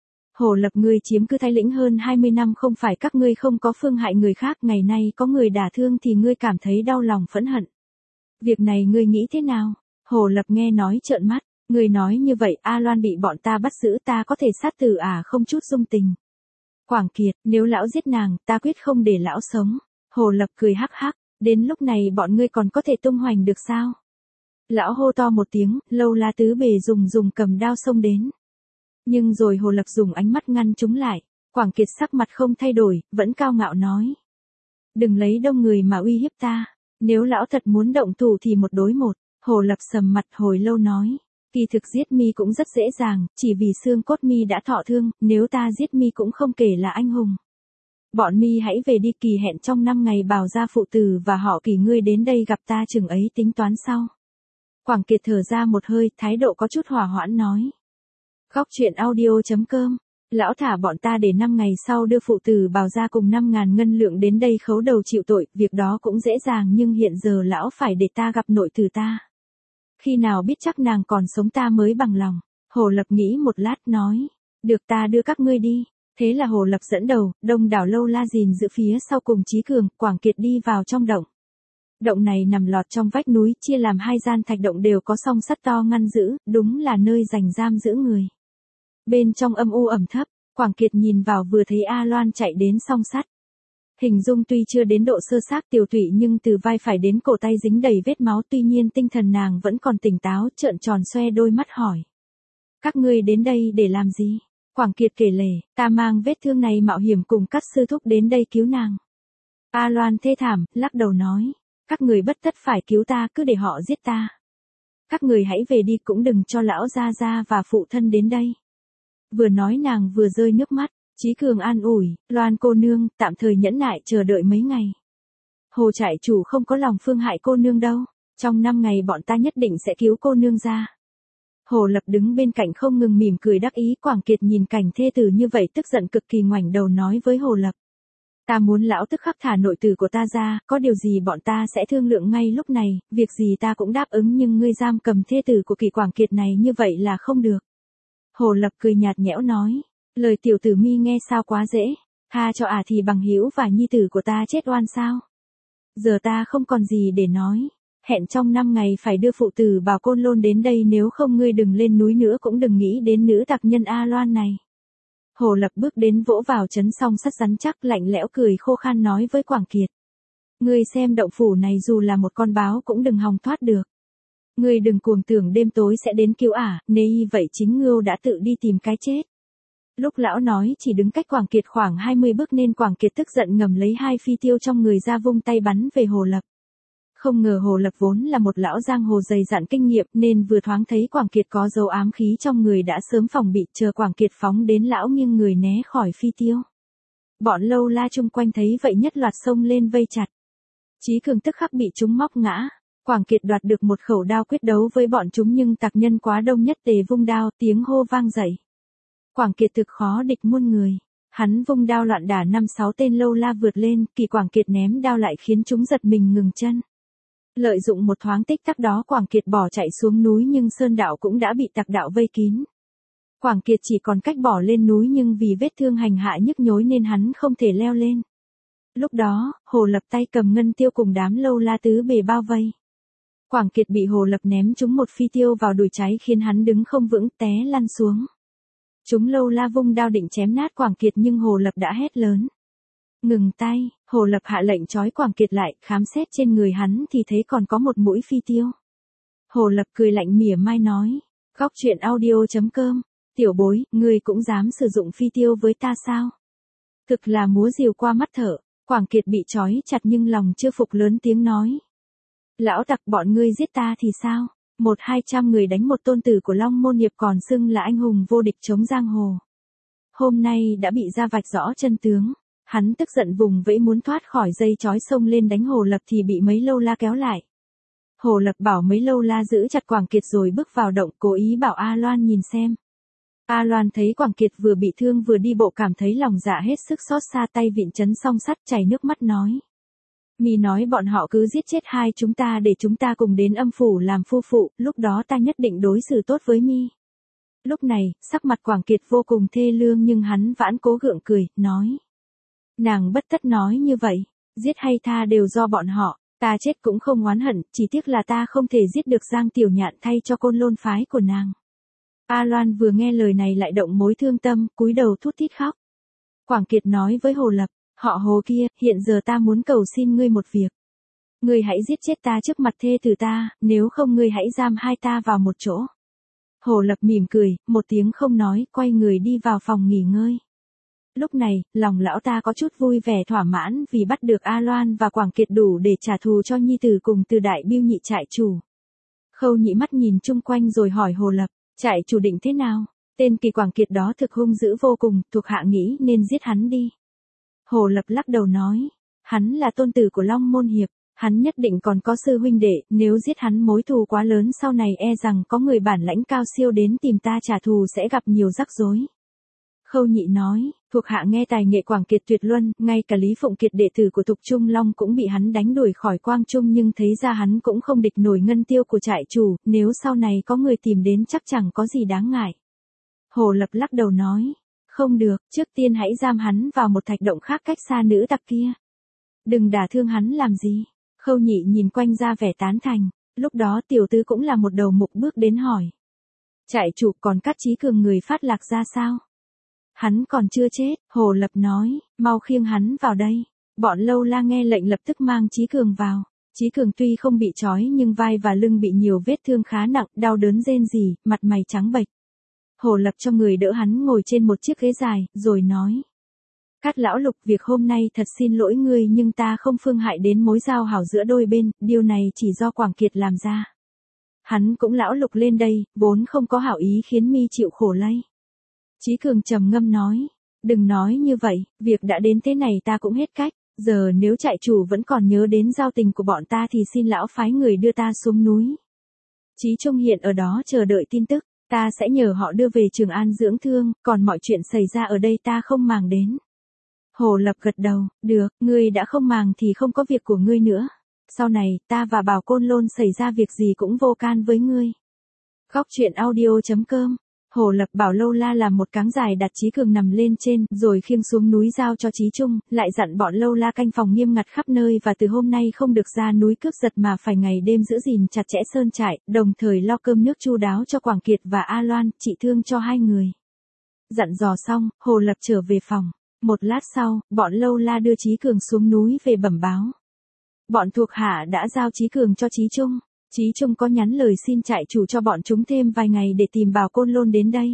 Hồ Lập, ngươi chiếm cứ Thái Lĩnh hơn 20 năm, không phải các ngươi không có phương hại người khác, ngày nay có người đả thương thì ngươi cảm thấy đau lòng phẫn hận. Việc này ngươi nghĩ thế nào? Hồ Lập nghe nói trợn mắt, ngươi nói như vậy A Loan bị bọn ta bắt giữ ta có thể sát tử à, không chút dung tình. Quảng Kiệt, nếu lão giết nàng, ta quyết không để lão sống. Hồ Lập cười hắc hắc, đến lúc này bọn ngươi còn có thể tung hoành được sao? Lão hô to một tiếng, Lâu La Tứ Bề dùng cầm đao xông đến. Nhưng rồi Hồ Lập dùng ánh mắt ngăn chúng lại. Quảng Kiệt sắc mặt không thay đổi, vẫn cao ngạo nói. Đừng lấy đông người mà uy hiếp ta. Nếu lão thật muốn động thủ thì một đối một. Hồ Lập sầm mặt hồi lâu nói. Kỳ thực giết mi cũng rất dễ dàng, chỉ vì xương cốt mi đã thọ thương, nếu ta giết mi cũng không kể là anh hùng. Bọn mi hãy về đi, kỳ hẹn trong 5 ngày Bảo gia phụ tử và họ Kỳ ngươi đến đây gặp ta, chừng ấy tính toán sau. Quảng Kiệt thở ra một hơi, thái độ có chút hòa hoãn nói. Góc truyện audio.com, lão thả bọn ta để 5 ngày sau đưa phụ tử Bảo gia cùng 5.000 ngân lượng đến đây khấu đầu chịu tội, việc đó cũng dễ dàng, nhưng hiện giờ lão phải để ta gặp nội tử ta. Khi nào biết chắc nàng còn sống ta mới bằng lòng. Hồ Lập nghĩ một lát nói, được, ta đưa các ngươi đi. Thế là Hồ Lập dẫn đầu, đông đảo Lâu La gìn giữ phía sau cùng Chí Cường, Quảng Kiệt đi vào trong động. Động này nằm lọt trong vách núi, chia làm 2 gian thạch động đều có song sắt to ngăn giữ, đúng là nơi dành giam giữ người. Bên trong âm u ẩm thấp, Quảng Kiệt nhìn vào vừa thấy A Loan chạy đến song sắt. Hình dung tuy chưa đến độ sơ xác tiểu tụy nhưng từ vai phải đến cổ tay dính đầy vết máu, tuy nhiên tinh thần nàng vẫn còn tỉnh táo, trợn tròn xoe đôi mắt hỏi. Các ngươi đến đây để làm gì? Quảng Kiệt kể lể, ta mang vết thương này mạo hiểm cùng các sư thúc đến đây cứu nàng. A Loan thê thảm, lắc đầu nói, các người bất tất phải cứu ta, cứ để họ giết ta. Các người hãy về đi, cũng đừng cho lão gia gia và phụ thân đến đây. Vừa nói nàng vừa rơi nước mắt. Chí Cường an ủi, Loan cô nương, tạm thời nhẫn nại chờ đợi mấy ngày. Hồ trại chủ không có lòng phương hại cô nương đâu, trong 5 ngày bọn ta nhất định sẽ cứu cô nương ra. Hồ Lập đứng bên cạnh không ngừng mỉm cười đắc ý. Quảng Kiệt nhìn cảnh thê tử như vậy tức giận cực kỳ, ngoảnh đầu nói với Hồ Lập. Ta muốn lão tức khắc thả nội tử của ta ra, có điều gì bọn ta sẽ thương lượng ngay lúc này, việc gì ta cũng đáp ứng, nhưng ngươi giam cầm thê tử của Kỳ Quảng Kiệt này như vậy là không được. Hồ Lập cười nhạt nhẽo nói. Lời tiểu tử mi nghe sao quá dễ, tha cho thì bằng hữu và nhi tử của ta chết oan sao. Giờ ta không còn gì để nói, hẹn trong 5 ngày phải đưa phụ tử Bảo Côn Lôn đến đây, nếu không ngươi đừng lên núi nữa, cũng đừng nghĩ đến nữ tặc nhân A Loan này. Hồ Lập bước đến vỗ vào trấn song sắt rắn chắc, lạnh lẽo cười khô khan nói với Quảng Kiệt. Ngươi xem động phủ này dù là một con báo cũng đừng hòng thoát được. Ngươi đừng cuồng tưởng đêm tối sẽ đến cứu nếu vậy chính Ngưu đã tự đi tìm cái chết. Lúc lão nói chỉ đứng cách Quảng Kiệt khoảng 20 bước nên Quảng Kiệt tức giận ngầm lấy 2 phi tiêu trong người ra, vung tay bắn về Hồ Lập. Không ngờ Hồ Lập vốn là một lão giang hồ dày dặn kinh nghiệm, nên vừa thoáng thấy Quảng Kiệt có dấu ám khí trong người đã sớm phòng bị, chờ Quảng Kiệt phóng đến lão nghiêng người né khỏi phi tiêu. Bọn Lâu La chung quanh thấy vậy nhất loạt xông lên vây chặt. Chí Cường tức khắc bị chúng móc ngã. Quảng Kiệt đoạt được một khẩu đao quyết đấu với bọn chúng, nhưng tặc nhân quá đông, nhất tề vung đao, tiếng hô vang dậy. Quảng Kiệt thực khó địch muôn người. Hắn vung đao loạn đả 5-6 tên Lâu La vượt lên, Kỳ Quảng Kiệt ném đao lại khiến chúng giật mình ngừng chân. Lợi dụng một thoáng tích tắc đó Quảng Kiệt bỏ chạy xuống núi, nhưng sơn đạo cũng đã bị tặc đạo vây kín. Quảng Kiệt chỉ còn cách bỏ lên núi, nhưng vì vết thương hành hạ nhức nhối nên hắn không thể leo lên. Lúc đó, Hồ Lập tay cầm ngân tiêu cùng đám Lâu La tứ bề bao vây. Quảng Kiệt bị Hồ Lập ném trúng một phi tiêu vào đùi trái khiến hắn đứng không vững, té lăn xuống. Chúng Lâu La vung đao định chém nát Quảng Kiệt, nhưng Hồ Lập đã hét lớn. Ngừng tay. Hồ Lập hạ lệnh trói Quảng Kiệt lại, khám xét trên người hắn thì thấy còn có một mũi phi tiêu. Hồ Lập cười lạnh mỉa mai nói. Góc truyện audio.com, tiểu bối, ngươi cũng dám sử dụng phi tiêu với ta sao? Thực là múa rìu qua mắt thợ. Quảng Kiệt bị trói chặt nhưng lòng chưa phục, lớn tiếng nói. Lão tặc, bọn ngươi giết ta thì sao? 100-200 người đánh một tôn tử của Long Môn Hiệp còn xưng là anh hùng vô địch chống giang hồ. Hôm nay đã bị ra vạch rõ chân tướng. Hắn tức giận vùng vẫy muốn thoát khỏi dây chói xông lên đánh Hồ Lập thì bị mấy lâu la kéo lại. Hồ Lập bảo mấy lâu la giữ chặt Quảng Kiệt rồi bước vào động, cố ý bảo A Loan nhìn xem. A Loan thấy Quảng Kiệt vừa bị thương vừa đi bộ cảm thấy lòng dạ hết sức xót xa, tay vịn chấn song sắt chảy nước mắt nói. Mi nói bọn họ cứ giết chết hai chúng ta để chúng ta cùng đến âm phủ làm phu phụ, lúc đó ta nhất định đối xử tốt với Mi. Lúc này, sắc mặt Quảng Kiệt vô cùng thê lương nhưng hắn vẫn cố gượng cười, nói. Nàng bất tất nói như vậy, giết hay tha đều do bọn họ, ta chết cũng không oán hận, chỉ tiếc là ta không thể giết được Giang Tiểu Nhạn thay cho Côn Lôn phái của nàng. A Loan vừa nghe lời này lại động mối thương tâm, cúi đầu thút thít khóc. Quảng Kiệt nói với Hồ Lập, họ Hồ kia, hiện giờ ta muốn cầu xin ngươi một việc. Ngươi hãy giết chết ta trước mặt thê tử ta, nếu không ngươi hãy giam hai ta vào một chỗ. Hồ Lập mỉm cười, một tiếng không nói, quay người đi vào phòng nghỉ ngơi. Lúc này, lòng lão ta có chút vui vẻ thỏa mãn vì bắt được A Loan và Quảng Kiệt đủ để trả thù cho nhi tử cùng Từ Đại Biêu nhị trại chủ. Khâu Nhị mắt nhìn chung quanh rồi hỏi Hồ Lập, trại chủ định thế nào? Tên kỳ Quảng Kiệt đó thực hung dữ vô cùng, thuộc hạ nghĩ nên giết hắn đi. Hồ Lập lắc đầu nói, hắn là tôn tử của Long Môn Hiệp, hắn nhất định còn có sư huynh đệ, nếu giết hắn mối thù quá lớn sau này e rằng có người bản lãnh cao siêu đến tìm ta trả thù sẽ gặp nhiều rắc rối. Khâu Nhị nói, thuộc hạ nghe tài nghệ Quảng Kiệt tuyệt luân, ngay cả Lý Phụng Kiệt đệ tử của Thục Trung Long cũng bị hắn đánh đuổi khỏi Quang Trung nhưng thấy ra hắn cũng không địch nổi ngân tiêu của trại chủ, nếu sau này có người tìm đến chắc chẳng có gì đáng ngại. Hồ Lập lắc đầu nói, không được, trước tiên hãy giam hắn vào một thạch động khác cách xa nữ tặc kia. Đừng đả thương hắn làm gì. Khâu Nhị nhìn quanh ra vẻ tán thành, lúc đó tiểu tứ cũng là một đầu mục bước đến hỏi. Trại chủ còn Cát Chí Cường người phát lạc ra sao? Hắn còn chưa chết, Hồ Lập nói, mau khiêng hắn vào đây. Bọn lâu la nghe lệnh lập tức mang Chí Cường vào. Chí Cường tuy không bị trói nhưng vai và lưng bị nhiều vết thương khá nặng, đau đớn rên rỉ, mặt mày trắng bệch. Hồ Lập cho người đỡ hắn ngồi trên một chiếc ghế dài, rồi nói. Cát lão Lục, việc hôm nay thật xin lỗi ngươi nhưng ta không phương hại đến mối giao hảo giữa đôi bên, điều này chỉ do Quảng Kiệt làm ra. Hắn cũng lão Lục lên đây, vốn không có hảo ý khiến mi chịu khổ lây. Chí Cường trầm ngâm nói, đừng nói như vậy, việc đã đến thế này ta cũng hết cách, giờ nếu trại chủ vẫn còn nhớ đến giao tình của bọn ta thì xin lão phái người đưa ta xuống núi. Chí Trung hiện ở đó chờ đợi tin tức, ta sẽ nhờ họ đưa về Trường An dưỡng thương, còn mọi chuyện xảy ra ở đây ta không màng đến. Hồ Lập gật đầu, được, ngươi đã không màng thì không có việc của ngươi nữa. Sau này, ta và Bảo Côn Lôn xảy ra việc gì cũng vô can với ngươi. Góc truyện audio.com. Hồ Lập bảo lâu la làm một cáng dài đặt Chí Cường nằm lên trên, rồi khiêng xuống núi giao cho Chí Trung, lại dặn bọn lâu la canh phòng nghiêm ngặt khắp nơi và từ hôm nay không được ra núi cướp giật mà phải ngày đêm giữ gìn chặt chẽ sơn trại, đồng thời lo cơm nước chu đáo cho Quảng Kiệt và A Loan, trị thương cho hai người. Dặn dò xong, Hồ Lập trở về phòng. Một lát sau, bọn lâu la đưa Chí Cường xuống núi về bẩm báo. Bọn thuộc hạ đã giao Chí Cường cho Chí Trung. Chí Trung có nhắn lời xin trại chủ cho bọn chúng thêm vài ngày để tìm Bảo Côn Lôn đến đây.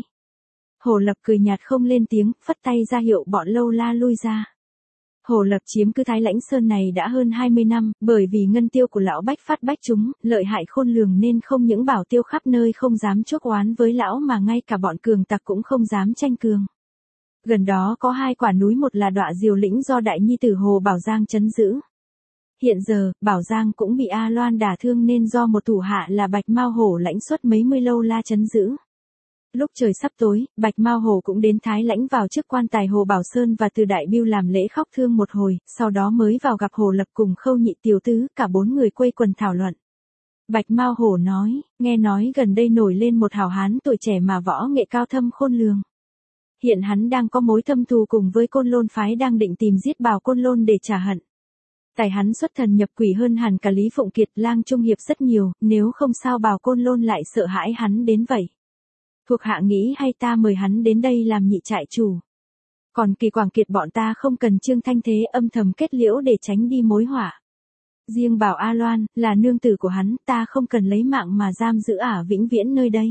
Hồ Lập cười nhạt không lên tiếng, phất tay ra hiệu bọn lâu la lui ra. Hồ Lập chiếm cứ Thái Lãnh Sơn này đã hơn 20 năm, bởi vì ngân tiêu của lão bách phát bách chúng, lợi hại khôn lường nên không những bảo tiêu khắp nơi không dám chuốc oán với lão mà ngay cả bọn cường tặc cũng không dám tranh cường. Gần đó có hai quả núi, một là Đọa Diều Lĩnh do đại nhi tử Hồ Bảo Giang trấn giữ. Hiện giờ, Bảo Giang cũng bị A Loan đả thương nên do một thủ hạ là Bạch Mao Hổ lãnh xuất mấy mươi lâu la trấn giữ. Lúc trời sắp tối, Bạch Mao Hổ cũng đến Thái Lãnh vào trước quan tài Hồ Bảo Sơn và Từ Đại Biêu làm lễ khóc thương một hồi, sau đó mới vào gặp Hồ Lập cùng Khâu Nhị tiểu tứ, cả bốn người quây quần thảo luận. Bạch Mao Hổ nói, nghe nói gần đây nổi lên một hảo hán tuổi trẻ mà võ nghệ cao thâm khôn lường. Hiện hắn đang có mối thâm thù cùng với Côn Lôn phái đang định tìm giết Bảo Côn Lôn để trả hận. Tài hắn xuất thần nhập quỷ hơn hẳn cả Lý Phụng Kiệt, Lang Trung Hiệp rất nhiều, nếu không sao Bảo Côn Lôn lại sợ hãi hắn đến vậy. Thuộc hạ nghĩ hay ta mời hắn đến đây làm nhị trại chủ. Còn kỳ Quảng Kiệt bọn ta không cần Trương Thanh Thế âm thầm kết liễu để tránh đi mối họa. Riêng Bảo A Loan, là nương tử của hắn, ta không cần lấy mạng mà giam giữ ả vĩnh viễn nơi đây.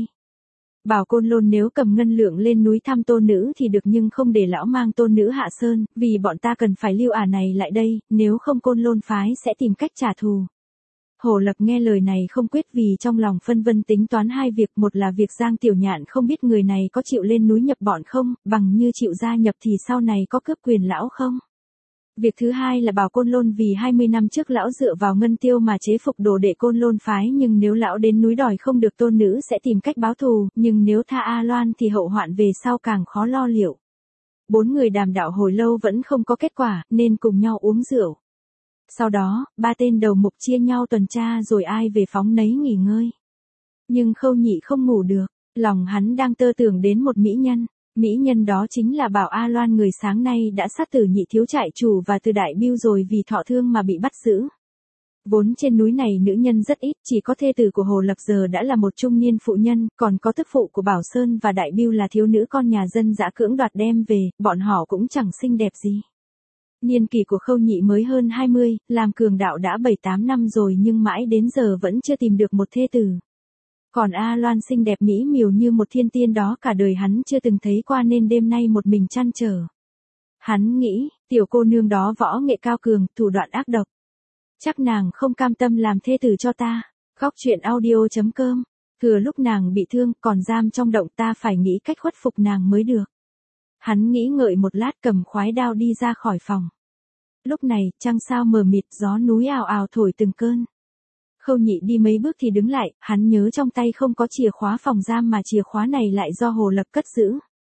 Bảo Côn Lôn nếu cầm ngân lượng lên núi thăm tôn nữ thì được nhưng không để lão mang tôn nữ hạ sơn, vì bọn ta cần phải lưu ả này lại đây, nếu không Côn Lôn phái sẽ tìm cách trả thù. Hồ Lập nghe lời này không quyết vì trong lòng phân vân tính toán hai việc, một là việc Giang Tiểu Nhạn không biết người này có chịu lên núi nhập bọn không, bằng như chịu gia nhập thì sau này có cướp quyền lão không. Việc thứ hai là bảo Côn Lôn vì 20 năm trước lão dựa vào Ngân Tiêu mà chế phục đồ đệ Côn Lôn phái, nhưng nếu lão đến núi đòi không được tôn nữ sẽ tìm cách báo thù, nhưng nếu tha A Loan thì hậu hoạn về sau càng khó lo liệu. Bốn người đàm đạo hồi lâu vẫn không có kết quả, nên cùng nhau uống rượu. Sau đó, ba tên đầu mục chia nhau tuần tra rồi ai về phóng nấy nghỉ ngơi. Nhưng Khâu Nhị không ngủ được, lòng hắn đang tơ tưởng đến một mỹ nhân. Mỹ nhân đó chính là Bảo A Loan, người sáng nay đã sát tử Nhị thiếu trại chủ và Từ đại biêu rồi vì thọ thương mà bị bắt giữ. Vốn trên núi này nữ nhân rất ít, chỉ có thê tử của Hồ Lập giờ đã là một trung niên phụ nhân, còn có tức phụ của Bảo Sơn và Đại Biêu là thiếu nữ con nhà dân dã cưỡng đoạt đem về, bọn họ cũng chẳng xinh đẹp gì. Niên kỷ của Khâu Nhị mới hơn 20, làm cường đạo đã 7-8 năm rồi nhưng mãi đến giờ vẫn chưa tìm được một thê tử. Còn A Loan xinh đẹp mỹ miều như một thiên tiên đó cả đời hắn chưa từng thấy qua nên đêm nay một mình trăn trở. Hắn nghĩ, tiểu cô nương đó võ nghệ cao cường, thủ đoạn ác độc. Chắc nàng không cam tâm làm thê tử cho ta. Góc truyện audio.com. Thừa lúc nàng bị thương còn giam trong động, ta phải nghĩ cách khuất phục nàng mới được. Hắn nghĩ ngợi một lát cầm khoái đao đi ra khỏi phòng. Lúc này, trăng sao mờ mịt, gió núi ào ào thổi từng cơn. Khâu Nhị đi mấy bước thì đứng lại, hắn nhớ trong tay không có chìa khóa phòng giam mà chìa khóa này lại do Hồ Lập cất giữ.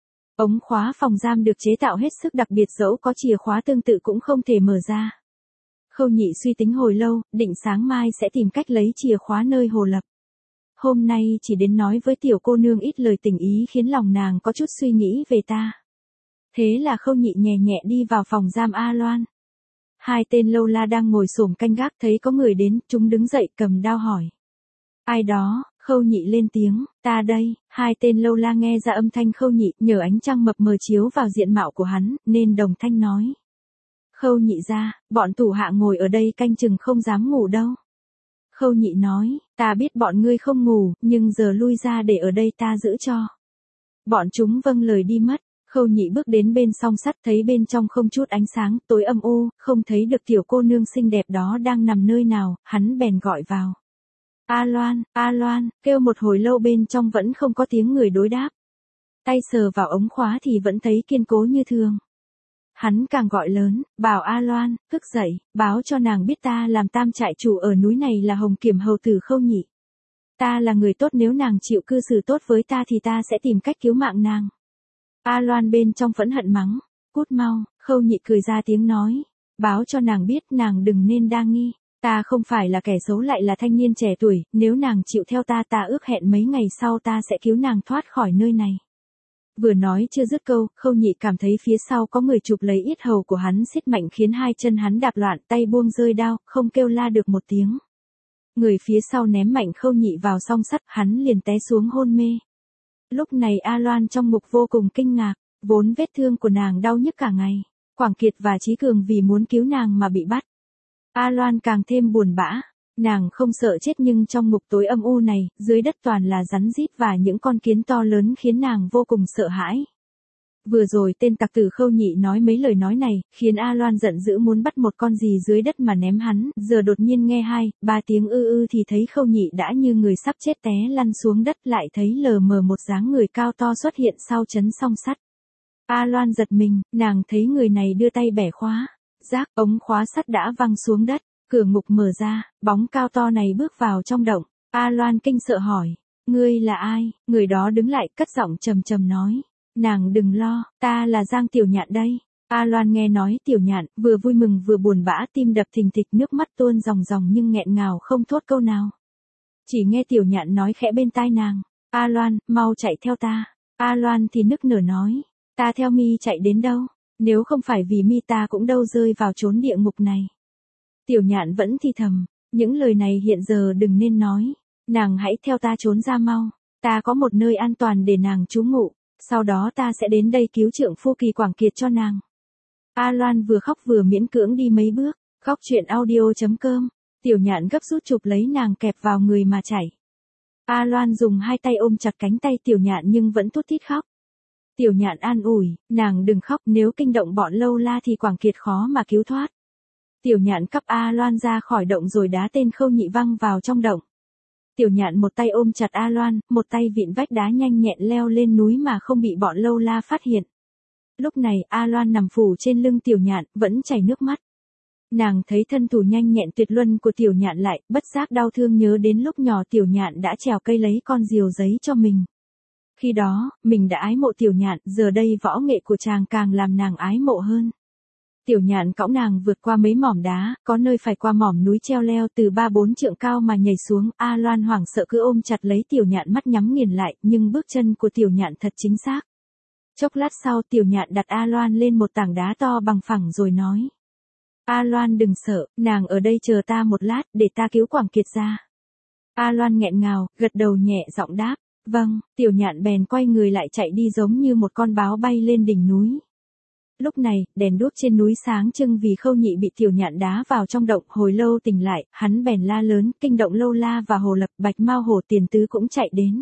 Ống khóa phòng giam được chế tạo hết sức đặc biệt, dẫu có chìa khóa tương tự cũng không thể mở ra. Khâu Nhị suy tính hồi lâu, định sáng mai sẽ tìm cách lấy chìa khóa nơi Hồ Lập. Hôm nay chỉ đến nói với tiểu cô nương ít lời tình ý khiến lòng nàng có chút suy nghĩ về ta. Thế là Khâu Nhị nhẹ nhẹ đi vào phòng giam A Loan. Hai tên lâu la đang ngồi xổm canh gác thấy có người đến, chúng đứng dậy cầm đao hỏi. Ai đó? Khâu Nhị lên tiếng, ta đây. Hai tên lâu la nghe ra âm thanh Khâu Nhị, nhờ ánh trăng mập mờ chiếu vào diện mạo của hắn, nên đồng thanh nói. Khâu Nhị ra, bọn thủ hạ ngồi ở đây canh chừng không dám ngủ đâu. Khâu Nhị nói, ta biết bọn ngươi không ngủ, nhưng giờ lui ra để ở đây ta giữ cho. Bọn chúng vâng lời đi mất. Khâu Nhị bước đến bên song sắt thấy bên trong không chút ánh sáng, tối âm u, không thấy được tiểu cô nương xinh đẹp đó đang nằm nơi nào, hắn bèn gọi vào. A Loan, kêu một hồi lâu bên trong vẫn không có tiếng người đối đáp. Tay sờ vào ống khóa thì vẫn thấy kiên cố như thường. Hắn càng gọi lớn, bảo A Loan, thức dậy, báo cho nàng biết ta làm tam trại chủ ở núi này là Hồng Kiểm hầu tử Khâu Nhị. Ta là người tốt, nếu nàng chịu cư xử tốt với ta thì ta sẽ tìm cách cứu mạng nàng. A Loan bên trong phẫn hận mắng, cút mau. Khâu Nhị cười ra tiếng nói, báo cho nàng biết nàng đừng nên đa nghi, ta không phải là kẻ xấu lại là thanh niên trẻ tuổi, nếu nàng chịu theo ta ước hẹn mấy ngày sau ta sẽ cứu nàng thoát khỏi nơi này. Vừa nói chưa dứt câu, Khâu Nhị cảm thấy phía sau có người chụp lấy yết hầu của hắn siết mạnh khiến hai chân hắn đạp loạn, tay buông rơi đao, không kêu la được một tiếng. Người phía sau ném mạnh Khâu Nhị vào song sắt, hắn liền té xuống hôn mê. Lúc này A Loan trong ngục vô cùng kinh ngạc, vốn vết thương của nàng đau nhức cả ngày. Quảng Kiệt và Chí Cường vì muốn cứu nàng mà bị bắt. A Loan càng thêm buồn bã, nàng không sợ chết nhưng trong ngục tối âm u này, dưới đất toàn là rắn rít và những con kiến to lớn khiến nàng vô cùng sợ hãi. Vừa rồi tên tặc tử Khâu Nhị nói mấy lời nói này, khiến A Loan giận dữ muốn bắt một con gì dưới đất mà ném hắn, giờ đột nhiên nghe 2-3 tiếng thì thấy Khâu Nhị đã như người sắp chết té lăn xuống đất, lại thấy lờ mờ một dáng người cao to xuất hiện sau chấn song sắt. A Loan giật mình, nàng thấy người này đưa tay bẻ khóa, rác, ống khóa sắt đã văng xuống đất, cửa ngục mở ra, bóng cao to này bước vào trong động. A Loan kinh sợ hỏi, ngươi là ai? Người đó đứng lại cất giọng trầm trầm nói. Nàng đừng lo, ta là Giang Tiểu Nhạn đây. A Loan nghe nói Tiểu Nhạn, vừa vui mừng vừa buồn bã, tim đập thình thịch, nước mắt tuôn ròng ròng nhưng nghẹn ngào không thốt câu nào. Chỉ nghe Tiểu Nhạn nói khẽ bên tai nàng, A Loan, mau chạy theo ta. A Loan thì nức nở nói, ta theo mi chạy đến đâu, nếu không phải vì mi ta cũng đâu rơi vào chốn địa ngục này. Tiểu Nhạn vẫn thì thầm, những lời này hiện giờ đừng nên nói, nàng hãy theo ta trốn ra mau, ta có một nơi an toàn để nàng trú ngụ. Sau đó ta sẽ đến đây cứu trượng phu Kỳ Quảng Kiệt cho nàng. A Loan vừa khóc vừa miễn cưỡng đi mấy bước. Góc truyện audio.com. Tiểu Nhạn gấp rút chụp lấy nàng kẹp vào người mà chảy. A Loan dùng hai tay ôm chặt cánh tay Tiểu Nhạn nhưng vẫn thút thít khóc. Tiểu Nhạn an ủi, nàng đừng khóc, nếu kinh động bọn lâu la thì Quảng Kiệt khó mà cứu thoát. Tiểu Nhạn cắp A Loan ra khỏi động rồi đá tên Khâu Nhị văng vào trong động. Tiểu Nhạn một tay ôm chặt A Loan, một tay vịn vách đá nhanh nhẹn leo lên núi mà không bị bọn lâu la phát hiện. Lúc này A Loan nằm phủ trên lưng Tiểu Nhạn, vẫn chảy nước mắt. Nàng thấy thân thủ nhanh nhẹn tuyệt luân của Tiểu Nhạn lại, bất giác đau thương nhớ đến lúc nhỏ Tiểu Nhạn đã trèo cây lấy con diều giấy cho mình. Khi đó, mình đã ái mộ Tiểu Nhạn, giờ đây võ nghệ của chàng càng làm nàng ái mộ hơn. Tiểu Nhạn cõng nàng vượt qua mấy mỏm đá, có nơi phải qua mỏm núi treo leo từ 3-4 trượng cao mà nhảy xuống. A Loan hoảng sợ cứ ôm chặt lấy Tiểu Nhạn, mắt nhắm nghiền lại, nhưng bước chân của Tiểu Nhạn thật chính xác. Chốc lát sau Tiểu Nhạn đặt A Loan lên một tảng đá to bằng phẳng rồi nói. A Loan đừng sợ, nàng ở đây chờ ta một lát để ta cứu Quảng Kiệt ra. A Loan nghẹn ngào, gật đầu nhẹ giọng đáp. Vâng, Tiểu Nhạn bèn quay người lại chạy đi giống như một con báo bay lên đỉnh núi. Lúc này, đèn đuốc trên núi sáng trưng vì Khâu Nhị bị Tiểu Nhạn đá vào trong động, hồi lâu tỉnh lại, hắn bèn la lớn, kinh động Lâu La và Hồ Lập, Bạch Mao Hổ Tiền Tứ cũng chạy đến.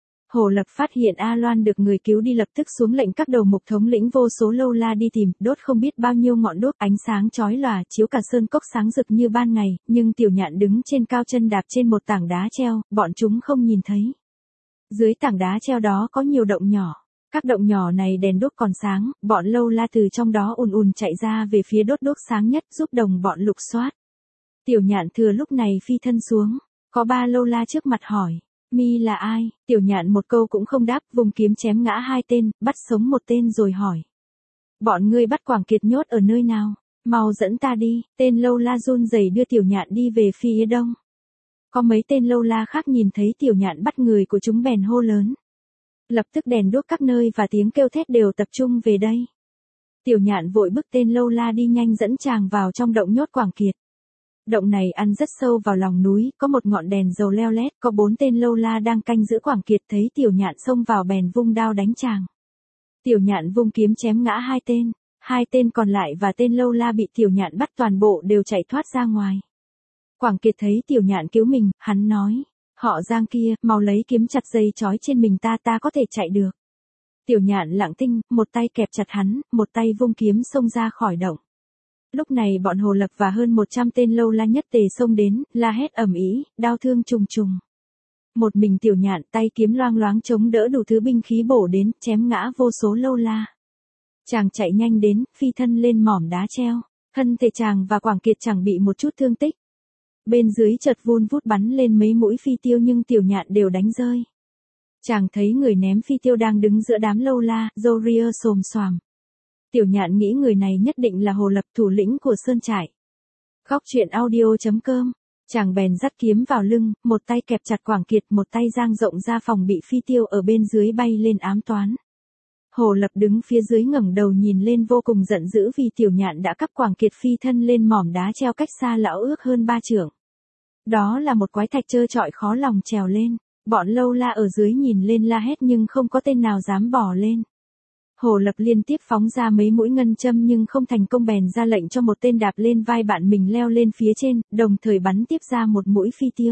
Hồ Lập phát hiện A Loan được người cứu đi lập tức xuống lệnh các đầu mục thống lĩnh vô số Lâu La đi tìm, đốt không biết bao nhiêu ngọn đuốc, ánh sáng chói lòa chiếu cả sơn cốc sáng rực như ban ngày, nhưng Tiểu Nhạn đứng trên cao chân đạp trên một tảng đá treo, bọn chúng không nhìn thấy. Dưới tảng đá treo đó có nhiều động nhỏ. Các động nhỏ này đèn đuốc còn sáng, bọn Lâu La từ trong đó ùn ùn chạy ra về phía đốt đuốc sáng nhất giúp đồng bọn lục soát. Tiểu Nhạn thừa lúc này phi thân xuống, có 3 Lâu La trước mặt hỏi, mi là ai? Tiểu Nhạn một câu cũng không đáp, vùng kiếm chém ngã 2 tên, bắt sống 1 tên rồi hỏi. Bọn ngươi bắt Quảng Kiệt nhốt ở nơi nào? Mau dẫn ta đi. Tên Lâu La run rẩy đưa Tiểu Nhạn đi về phía đông. Có mấy tên Lâu La khác nhìn thấy Tiểu Nhạn bắt người của chúng bèn hô lớn. Lập tức đèn đuốc các nơi và tiếng kêu thét đều tập trung về đây. Tiểu Nhạn vội bức tên Lâu La đi nhanh dẫn chàng vào trong động nhốt Quảng Kiệt. Động này ăn rất sâu vào lòng núi, có một ngọn đèn dầu leo lét, có 4 tên Lâu La đang canh giữ Quảng Kiệt, thấy Tiểu Nhạn xông vào bèn vung đao đánh chàng. Tiểu Nhạn vung kiếm chém ngã 2 tên, 2 tên còn lại và tên Lâu La bị Tiểu Nhạn bắt toàn bộ đều chạy thoát ra ngoài. Quảng Kiệt thấy Tiểu Nhạn cứu mình, hắn nói. Họ Giang kia, mau lấy kiếm chặt dây trói trên mình ta có thể chạy được. Tiểu Nhạn lặng thinh, một tay kẹp chặt hắn, một tay vung kiếm xông ra khỏi động. Lúc này bọn Hồ Lập và hơn 100 tên Lâu La nhất tề xông đến, la hét ầm ĩ, đao thương trùng trùng. Một mình Tiểu Nhạn tay kiếm loang loáng chống đỡ đủ thứ binh khí bổ đến, chém ngã vô số Lâu La. Chàng chạy nhanh đến, phi thân lên mỏm đá treo, thân thể chàng và Quảng Kiệt chẳng bị một chút thương tích. Bên dưới chợt vun vút bắn lên mấy mũi phi tiêu nhưng Tiểu Nhạn đều đánh rơi. Chàng thấy người ném phi tiêu đang đứng giữa đám Lâu La, râu ria xồm xoàm. Tiểu Nhạn nghĩ người này nhất định là Hồ Lập, thủ lĩnh của sơn trại. Khóc chuyện audio.com. Chàng bèn dắt kiếm vào lưng, một tay kẹp chặt Quảng Kiệt, một tay dang rộng ra phòng bị phi tiêu ở bên dưới bay lên ám toán. Hồ Lập đứng phía dưới ngẩng đầu nhìn lên vô cùng giận dữ vì Tiểu Nhạn đã cắp Quảng Kiệt phi thân lên mỏm đá treo cách xa lão ước hơn 3 trượng. Đó là một quái thạch trơ trọi khó lòng trèo lên. Bọn Lâu La ở dưới nhìn lên la hét nhưng không có tên nào dám bỏ lên. Hồ Lập liên tiếp phóng ra mấy mũi ngân châm nhưng không thành công, bèn ra lệnh cho một tên đạp lên vai bạn mình leo lên phía trên, đồng thời bắn tiếp ra một mũi phi tiêu.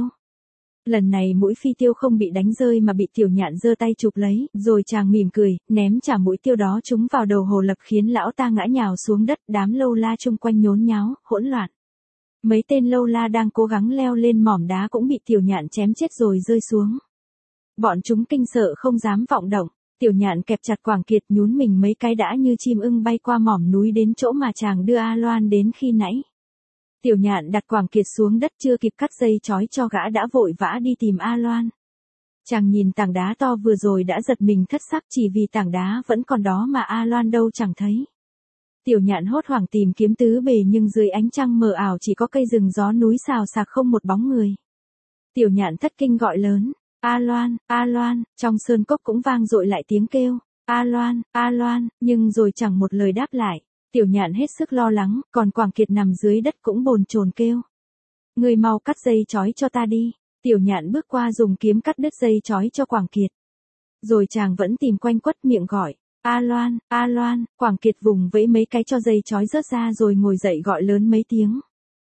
Lần này mũi phi tiêu không bị đánh rơi mà bị Tiểu Nhạn giơ tay chụp lấy, rồi chàng mỉm cười, ném trả mũi tiêu đó trúng vào đầu Hồ Lập khiến lão ta ngã nhào xuống đất, đám Lâu La chung quanh nhốn nháo, hỗn loạn. Mấy tên Lâu La đang cố gắng leo lên mỏm đá cũng bị Tiểu Nhạn chém chết rồi rơi xuống. Bọn chúng kinh sợ không dám vọng động. Tiểu Nhạn kẹp chặt Quảng Kiệt nhún mình mấy cái đã như chim ưng bay qua mỏm núi đến chỗ mà chàng đưa A Loan đến khi nãy. Tiểu Nhạn đặt Quảng Kiệt xuống đất chưa kịp cắt dây trói cho gã đã vội vã đi tìm A Loan. Chàng nhìn tảng đá to vừa rồi đã giật mình thất sắc chỉ vì tảng đá vẫn còn đó mà A Loan đâu chẳng thấy. Tiểu Nhạn hốt hoảng tìm kiếm tứ bề nhưng dưới ánh trăng mờ ảo chỉ có cây rừng gió núi xào xạc không một bóng người. Tiểu Nhạn thất kinh gọi lớn. A Loan, trong sơn cốc cũng vang dội lại tiếng kêu, A Loan, nhưng rồi chẳng một lời đáp lại. Tiểu Nhạn hết sức lo lắng, còn Quảng Kiệt nằm dưới đất cũng bồn chồn kêu. Người mau cắt dây trói cho ta đi. Tiểu Nhạn bước qua dùng kiếm cắt đứt dây trói cho Quảng Kiệt. Rồi chàng vẫn tìm quanh quất miệng gọi, A Loan, Quảng Kiệt vùng vẫy mấy cái cho dây trói rớt ra rồi ngồi dậy gọi lớn mấy tiếng.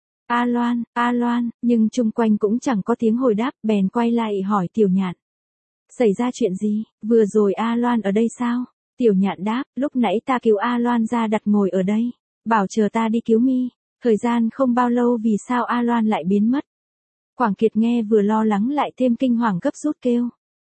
A Loan, nhưng chung quanh cũng chẳng có tiếng hồi đáp, bèn quay lại hỏi Tiểu Nhạn. Xảy ra chuyện gì, vừa rồi A Loan ở đây sao? Tiểu Nhạn đáp, lúc nãy ta cứu A Loan ra đặt ngồi ở đây, bảo chờ ta đi cứu mi. Thời gian không bao lâu vì sao A Loan lại biến mất. Quảng Kiệt nghe vừa lo lắng lại thêm kinh hoàng gấp rút kêu.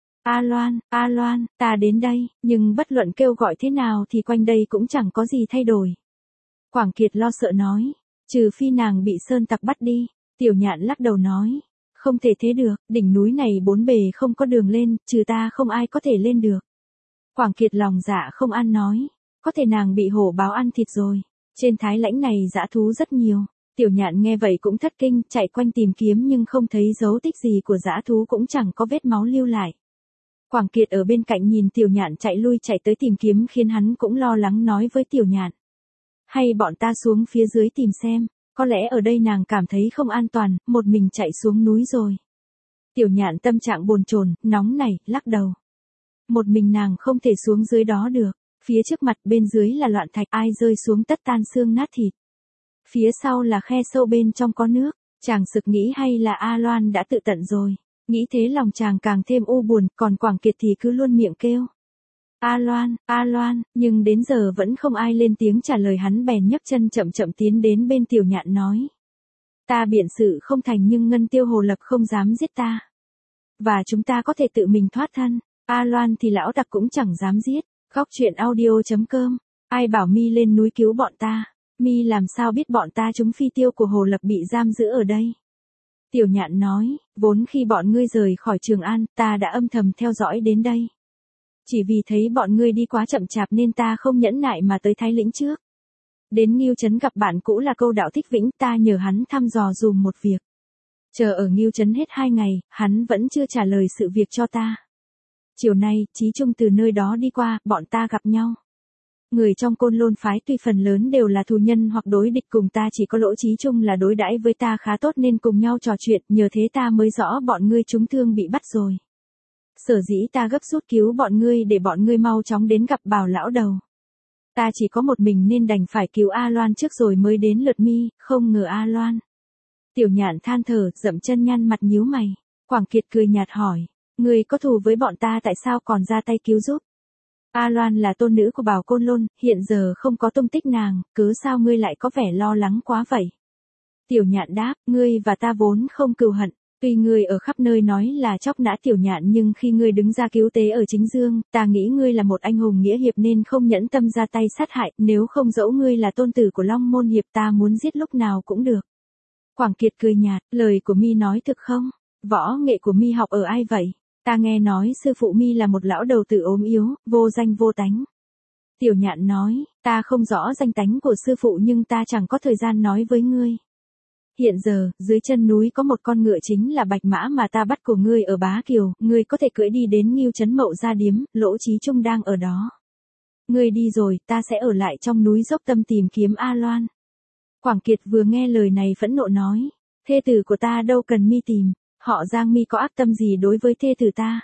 A Loan, ta đến đây, nhưng bất luận kêu gọi thế nào thì quanh đây cũng chẳng có gì thay đổi. Quảng Kiệt lo sợ nói, trừ phi nàng bị sơn tặc bắt đi. Tiểu Nhạn lắc đầu nói, không thể thế được, đỉnh núi này bốn bề không có đường lên, trừ ta không ai có thể lên được. Quảng Kiệt lòng dạ không an nói, có thể nàng bị hổ báo ăn thịt rồi, trên Thái Lãnh này dã thú rất nhiều. Tiểu Nhạn nghe vậy cũng thất kinh, chạy quanh tìm kiếm nhưng không thấy dấu tích gì của dã thú, cũng chẳng có vết máu lưu lại. Quảng Kiệt ở bên cạnh nhìn Tiểu Nhạn chạy lui chạy tới tìm kiếm khiến hắn cũng lo lắng nói với Tiểu Nhạn. Hay bọn ta xuống phía dưới tìm xem, có lẽ ở đây nàng cảm thấy không an toàn, một mình chạy xuống núi rồi. Tiểu Nhạn tâm trạng bồn chồn, nóng nảy, lắc đầu. Một mình nàng không thể xuống dưới đó được, phía trước mặt bên dưới là loạn thạch, ai rơi xuống tất tan xương nát thịt. Phía sau là khe sâu bên trong có nước, chàng sực nghĩ hay là A Loan đã tự tận rồi. Nghĩ thế lòng chàng càng thêm u buồn, còn Quảng Kiệt thì cứ luôn miệng kêu. A Loan, nhưng đến giờ vẫn không ai lên tiếng trả lời hắn, bèn nhấc chân chậm chậm tiến đến bên Tiểu Nhạn nói. Ta biện sự không thành nhưng Ngân Tiêu Hồ Lập không dám giết ta. Và chúng ta có thể tự mình thoát thân, A Loan thì lão tặc cũng chẳng dám giết. Khóc chuyện audio.com, ai bảo mi lên núi cứu bọn ta, mi làm sao biết bọn ta chúng phi tiêu của Hồ Lập bị giam giữ ở đây. Tiểu Nhạn nói, vốn khi bọn ngươi rời khỏi Trường An, ta đã âm thầm theo dõi đến đây. Chỉ vì thấy bọn ngươi đi quá chậm chạp nên ta không nhẫn nại mà tới Thái Lĩnh trước. Đến Ngưu Trấn gặp bạn cũ là Câu Đạo Thích Vĩnh, ta nhờ hắn thăm dò dùm một việc. Chờ ở Ngưu Trấn hết 2 ngày, hắn vẫn chưa trả lời sự việc cho ta. Chiều nay, Chí Trung từ nơi đó đi qua, bọn ta gặp nhau. Người trong Côn Lôn phái tuy phần lớn đều là thù nhân hoặc đối địch cùng ta, chỉ có Lỗ Chí Trung là đối đãi với ta khá tốt nên cùng nhau trò chuyện, nhờ thế ta mới rõ bọn ngươi trúng thương bị bắt rồi. Sở dĩ ta gấp rút cứu bọn ngươi để bọn ngươi mau chóng đến gặp Bảo lão đầu. Ta chỉ có một mình nên đành phải cứu A Loan trước rồi mới đến lượt mi, không ngờ A Loan. Tiểu Nhạn than thở, dậm chân nhăn mặt nhíu mày. Quảng Kiệt cười nhạt hỏi, ngươi có thù với bọn ta tại sao còn ra tay cứu giúp? A Loan là tôn nữ của Bảo Côn Lôn, hiện giờ không có tung tích nàng, cớ sao ngươi lại có vẻ lo lắng quá vậy? Tiểu Nhạn đáp, ngươi và ta vốn không cừu hận. Tuy ngươi ở khắp nơi nói là chóc nã Tiểu Nhạn nhưng khi ngươi đứng ra cứu tế ở Chính Dương, ta nghĩ ngươi là một anh hùng nghĩa hiệp nên không nhẫn tâm ra tay sát hại, nếu không dẫu ngươi là tôn tử của Long Môn Hiệp ta muốn giết lúc nào cũng được. Quảng Kiệt cười nhạt, lời của mi nói thực không? Võ nghệ của mi học ở ai vậy? Ta nghe nói sư phụ mi là một lão đầu tử ốm yếu, vô danh vô tánh. Tiểu Nhạn nói, ta không rõ danh tánh của sư phụ nhưng ta chẳng có thời gian nói với ngươi. Hiện giờ, dưới chân núi có một con ngựa chính là Bạch Mã mà ta bắt của ngươi ở Bá Kiều, ngươi có thể cưỡi đi đến Ngưu Trấn Mậu Gia Điếm, Lỗ Chí Trung đang ở đó. Ngươi đi rồi, ta sẽ ở lại trong núi dốc tâm tìm kiếm A Loan. Quảng Kiệt vừa nghe lời này phẫn nộ nói, thê tử của ta đâu cần mi tìm, họ Giang mi có ác tâm gì đối với thê tử ta?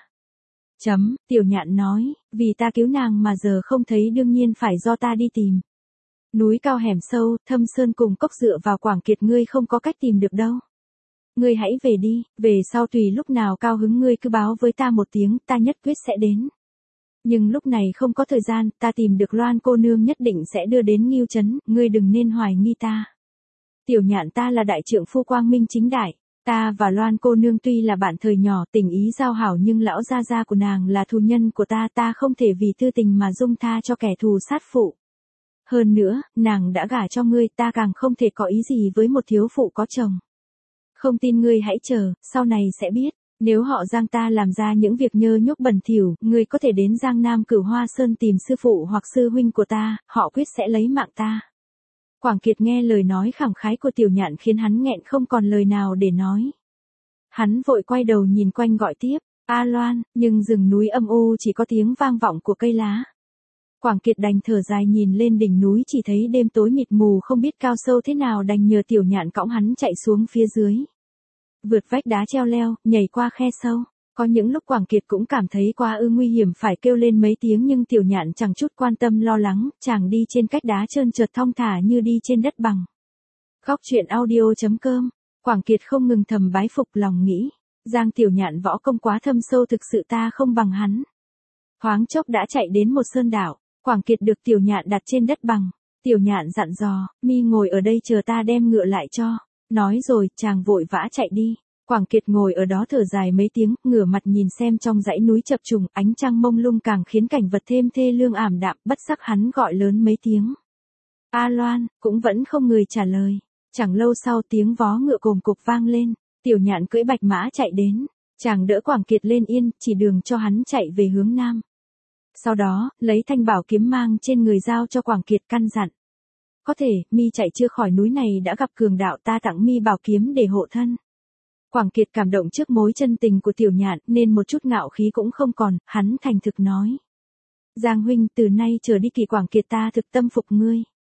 Tiểu Nhạn nói, vì ta cứu nàng mà giờ không thấy đương nhiên phải do ta đi tìm. Núi cao hẻm sâu, thâm sơn cùng cốc dựa vào Quảng Kiệt ngươi không có cách tìm được đâu. Ngươi hãy về đi, về sau tùy lúc nào cao hứng ngươi cứ báo với ta một tiếng, ta nhất quyết sẽ đến. Nhưng lúc này không có thời gian, ta tìm được Loan cô nương nhất định sẽ đưa đến Ngưu Trấn, ngươi đừng nên hoài nghi ta. Tiểu Nhạn ta là đại trượng phu quang minh chính đại, ta và Loan cô nương tuy là bạn thời nhỏ tình ý giao hảo nhưng lão gia gia của nàng là thù nhân của ta không thể vì tư tình mà dung tha cho kẻ thù sát phụ. Hơn nữa, nàng đã gả cho ngươi, ta càng không thể có ý gì với một thiếu phụ có chồng. Không tin ngươi hãy chờ, sau này sẽ biết, nếu họ Giang ta làm ra những việc nhơ nhúc bẩn thỉu, ngươi có thể đến Giang Nam Cửu Hoa Sơn tìm sư phụ hoặc sư huynh của ta, họ quyết sẽ lấy mạng ta. Quảng Kiệt nghe lời nói khẳng khái của Tiểu Nhạn khiến hắn nghẹn không còn lời nào để nói. Hắn vội quay đầu nhìn quanh gọi tiếp, A Loan, nhưng rừng núi âm u chỉ có tiếng vang vọng của cây lá. Quảng Kiệt đành thở dài nhìn lên đỉnh núi chỉ thấy đêm tối mịt mù không biết cao sâu thế nào đành nhờ Tiểu Nhạn cõng hắn chạy xuống phía dưới. Vượt vách đá treo leo, nhảy qua khe sâu. Có những lúc Quảng Kiệt cũng cảm thấy quá nguy hiểm phải kêu lên mấy tiếng nhưng Tiểu Nhạn chẳng chút quan tâm lo lắng, chàng đi trên cách đá trơn trượt thong thả như đi trên đất bằng. Khóc chuyện audio.com, Quảng Kiệt không ngừng thầm bái phục lòng nghĩ, Giang Tiểu Nhạn võ công quá thâm sâu thực sự ta không bằng hắn. Thoáng chốc đã chạy đến một sơn đảo, Quảng Kiệt được Tiểu Nhạn đặt trên đất bằng. Tiểu Nhạn dặn dò, mi ngồi ở đây chờ ta đem ngựa lại cho. Nói rồi, chàng vội vã chạy đi. Quảng Kiệt ngồi ở đó thở dài mấy tiếng, ngửa mặt nhìn xem trong dãy núi chập trùng, ánh trăng mông lung càng khiến cảnh vật thêm thê lương ảm đạm, bất giác hắn gọi lớn mấy tiếng. A Loan, cũng vẫn không người trả lời. Chẳng lâu sau tiếng vó ngựa cồm cộp vang lên, Tiểu Nhạn cưỡi bạch mã chạy đến, chàng đỡ Quảng Kiệt lên yên, chỉ đường cho hắn chạy về hướng nam. Sau đó, lấy thanh bảo kiếm mang trên người giao cho Quảng Kiệt căn dặn. Có thể, mi chạy chưa khỏi núi này đã gặp cường đạo, ta tặng mi bảo kiếm để hộ thân. Quảng Kiệt cảm động trước mối chân tình của Tiểu Nhạn nên một chút ngạo khí cũng không còn, hắn thành thực nói. Giang huynh, từ nay trở đi Kỳ Quảng Kiệt ta thực tâm phục ngươi.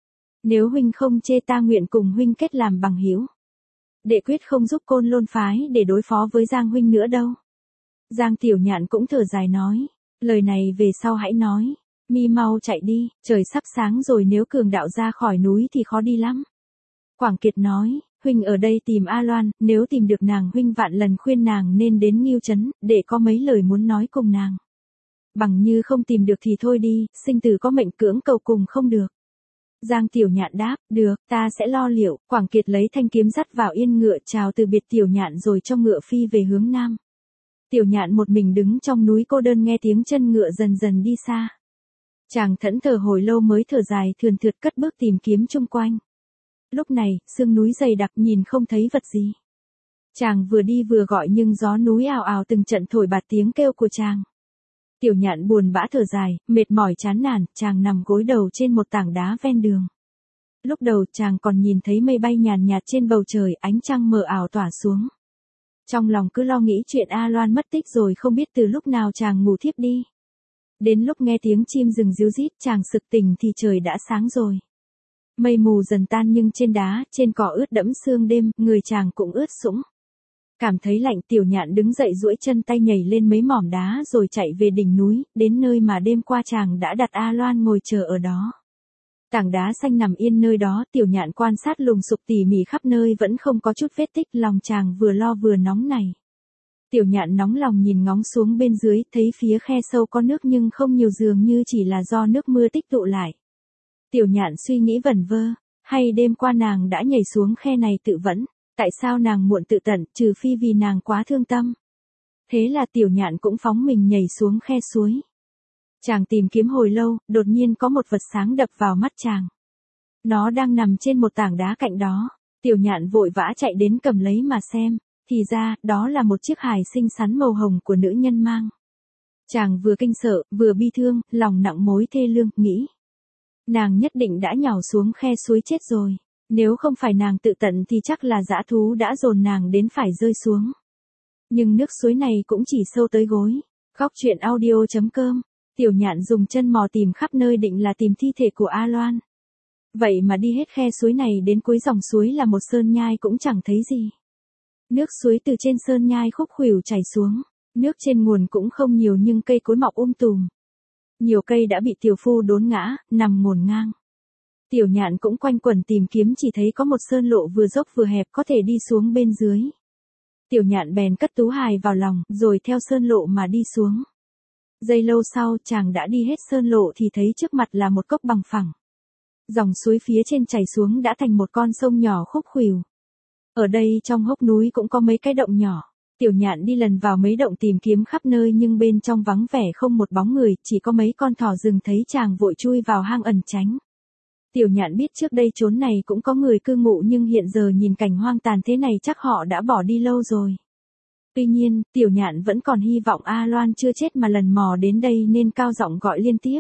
Nếu huynh không chê ta nguyện cùng huynh kết làm bằng hữu. Đệ quyết không giúp Côn Lôn phái để đối phó với Giang huynh nữa đâu. Giang Tiểu Nhạn cũng thở dài nói, lời này về sau hãy nói, mi mau chạy đi, trời sắp sáng rồi, nếu cường đạo ra khỏi núi thì khó đi lắm. Quảng Kiệt nói, huynh ở đây tìm A Loan, nếu tìm được nàng huynh vạn lần khuyên nàng nên đến Ngưu Trấn, để có mấy lời muốn nói cùng nàng. Bằng như không tìm được thì thôi đi, sinh tử có mệnh, cưỡng cầu cùng không được. Giang Tiểu Nhạn đáp, được, ta sẽ lo liệu. Quảng Kiệt lấy thanh kiếm dắt vào yên ngựa, chào từ biệt Tiểu Nhạn rồi cho ngựa phi về hướng nam. Tiểu Nhạn một mình đứng trong núi cô đơn nghe tiếng chân ngựa dần dần đi xa. Chàng thẫn thờ hồi lâu mới thở dài thườn thượt cất bước tìm kiếm chung quanh. Lúc này, sương núi dày đặc nhìn không thấy vật gì. Chàng vừa đi vừa gọi nhưng gió núi ào ào từng trận thổi bạt tiếng kêu của chàng. Tiểu Nhạn buồn bã thở dài, mệt mỏi chán nản, chàng nằm gối đầu trên một tảng đá ven đường. Lúc đầu chàng còn nhìn thấy mây bay nhàn nhạt trên bầu trời, ánh trăng mờ ảo tỏa xuống. Trong lòng cứ lo nghĩ chuyện A Loan mất tích rồi không biết từ lúc nào chàng ngủ thiếp đi. Đến lúc nghe tiếng chim rừng ríu rít chàng sực tỉnh thì trời đã sáng rồi. Mây mù dần tan nhưng trên đá, trên cỏ ướt đẫm sương đêm, người chàng cũng ướt sũng. Cảm thấy lạnh, Tiểu Nhạn đứng dậy duỗi chân tay nhảy lên mấy mỏm đá rồi chạy về đỉnh núi, đến nơi mà đêm qua chàng đã đặt A Loan ngồi chờ ở đó. Tảng đá xanh nằm yên nơi đó, Tiểu Nhạn quan sát lùng sục tỉ mỉ khắp nơi vẫn không có chút vết tích, lòng chàng vừa lo vừa nóng này. Tiểu Nhạn nóng lòng nhìn ngóng xuống bên dưới, thấy phía khe sâu có nước nhưng không nhiều, dường như chỉ là do nước mưa tích tụ lại. Tiểu Nhạn suy nghĩ vẩn vơ, hay đêm qua nàng đã nhảy xuống khe này tự vẫn, tại sao nàng muộn tự tận, trừ phi vì nàng quá thương tâm. Thế là Tiểu Nhạn cũng phóng mình nhảy xuống khe suối. Chàng tìm kiếm hồi lâu, đột nhiên có một vật sáng đập vào mắt chàng. Nó đang nằm trên một tảng đá cạnh đó. Tiểu Nhạn vội vã chạy đến cầm lấy mà xem, thì ra, đó là một chiếc hài xinh xắn màu hồng của nữ nhân mang. Chàng vừa kinh sợ, vừa bi thương, lòng nặng mối thê lương, nghĩ. Nàng nhất định đã nhào xuống khe suối chết rồi. Nếu không phải nàng tự tận thì chắc là dã thú đã dồn nàng đến phải rơi xuống. Nhưng nước suối này cũng chỉ sâu tới gối. Góc truyện audio.com. Tiểu Nhạn dùng chân mò tìm khắp nơi định là tìm thi thể của A Loan. Vậy mà đi hết khe suối này đến cuối dòng suối là một sơn nhai cũng chẳng thấy gì. Nước suối từ trên sơn nhai khúc khuỷu chảy xuống. Nước trên nguồn cũng không nhiều nhưng cây cối mọc tùm. Nhiều cây đã bị tiểu phu đốn ngã, nằm ngổn ngang. Tiểu Nhạn cũng quanh quẩn tìm kiếm, chỉ thấy có một sơn lộ vừa dốc vừa hẹp có thể đi xuống bên dưới. Tiểu Nhạn bèn cất tú hài vào lòng, rồi theo sơn lộ mà đi xuống. Giây lâu sau chàng đã đi hết sơn lộ thì thấy trước mặt là một cốc bằng phẳng. Dòng suối phía trên chảy xuống đã thành một con sông nhỏ khúc khuỷu. Ở đây trong hốc núi cũng có mấy cái động nhỏ. Tiểu Nhạn đi lần vào mấy động tìm kiếm khắp nơi nhưng bên trong vắng vẻ không một bóng người, chỉ có mấy con thỏ rừng, thấy chàng vội chui vào hang ẩn tránh. Tiểu Nhạn biết trước đây chốn này cũng có người cư ngụ nhưng hiện giờ nhìn cảnh hoang tàn thế này chắc họ đã bỏ đi lâu rồi. Tuy nhiên, Tiểu Nhạn vẫn còn hy vọng A Loan chưa chết mà lần mò đến đây nên cao giọng gọi liên tiếp.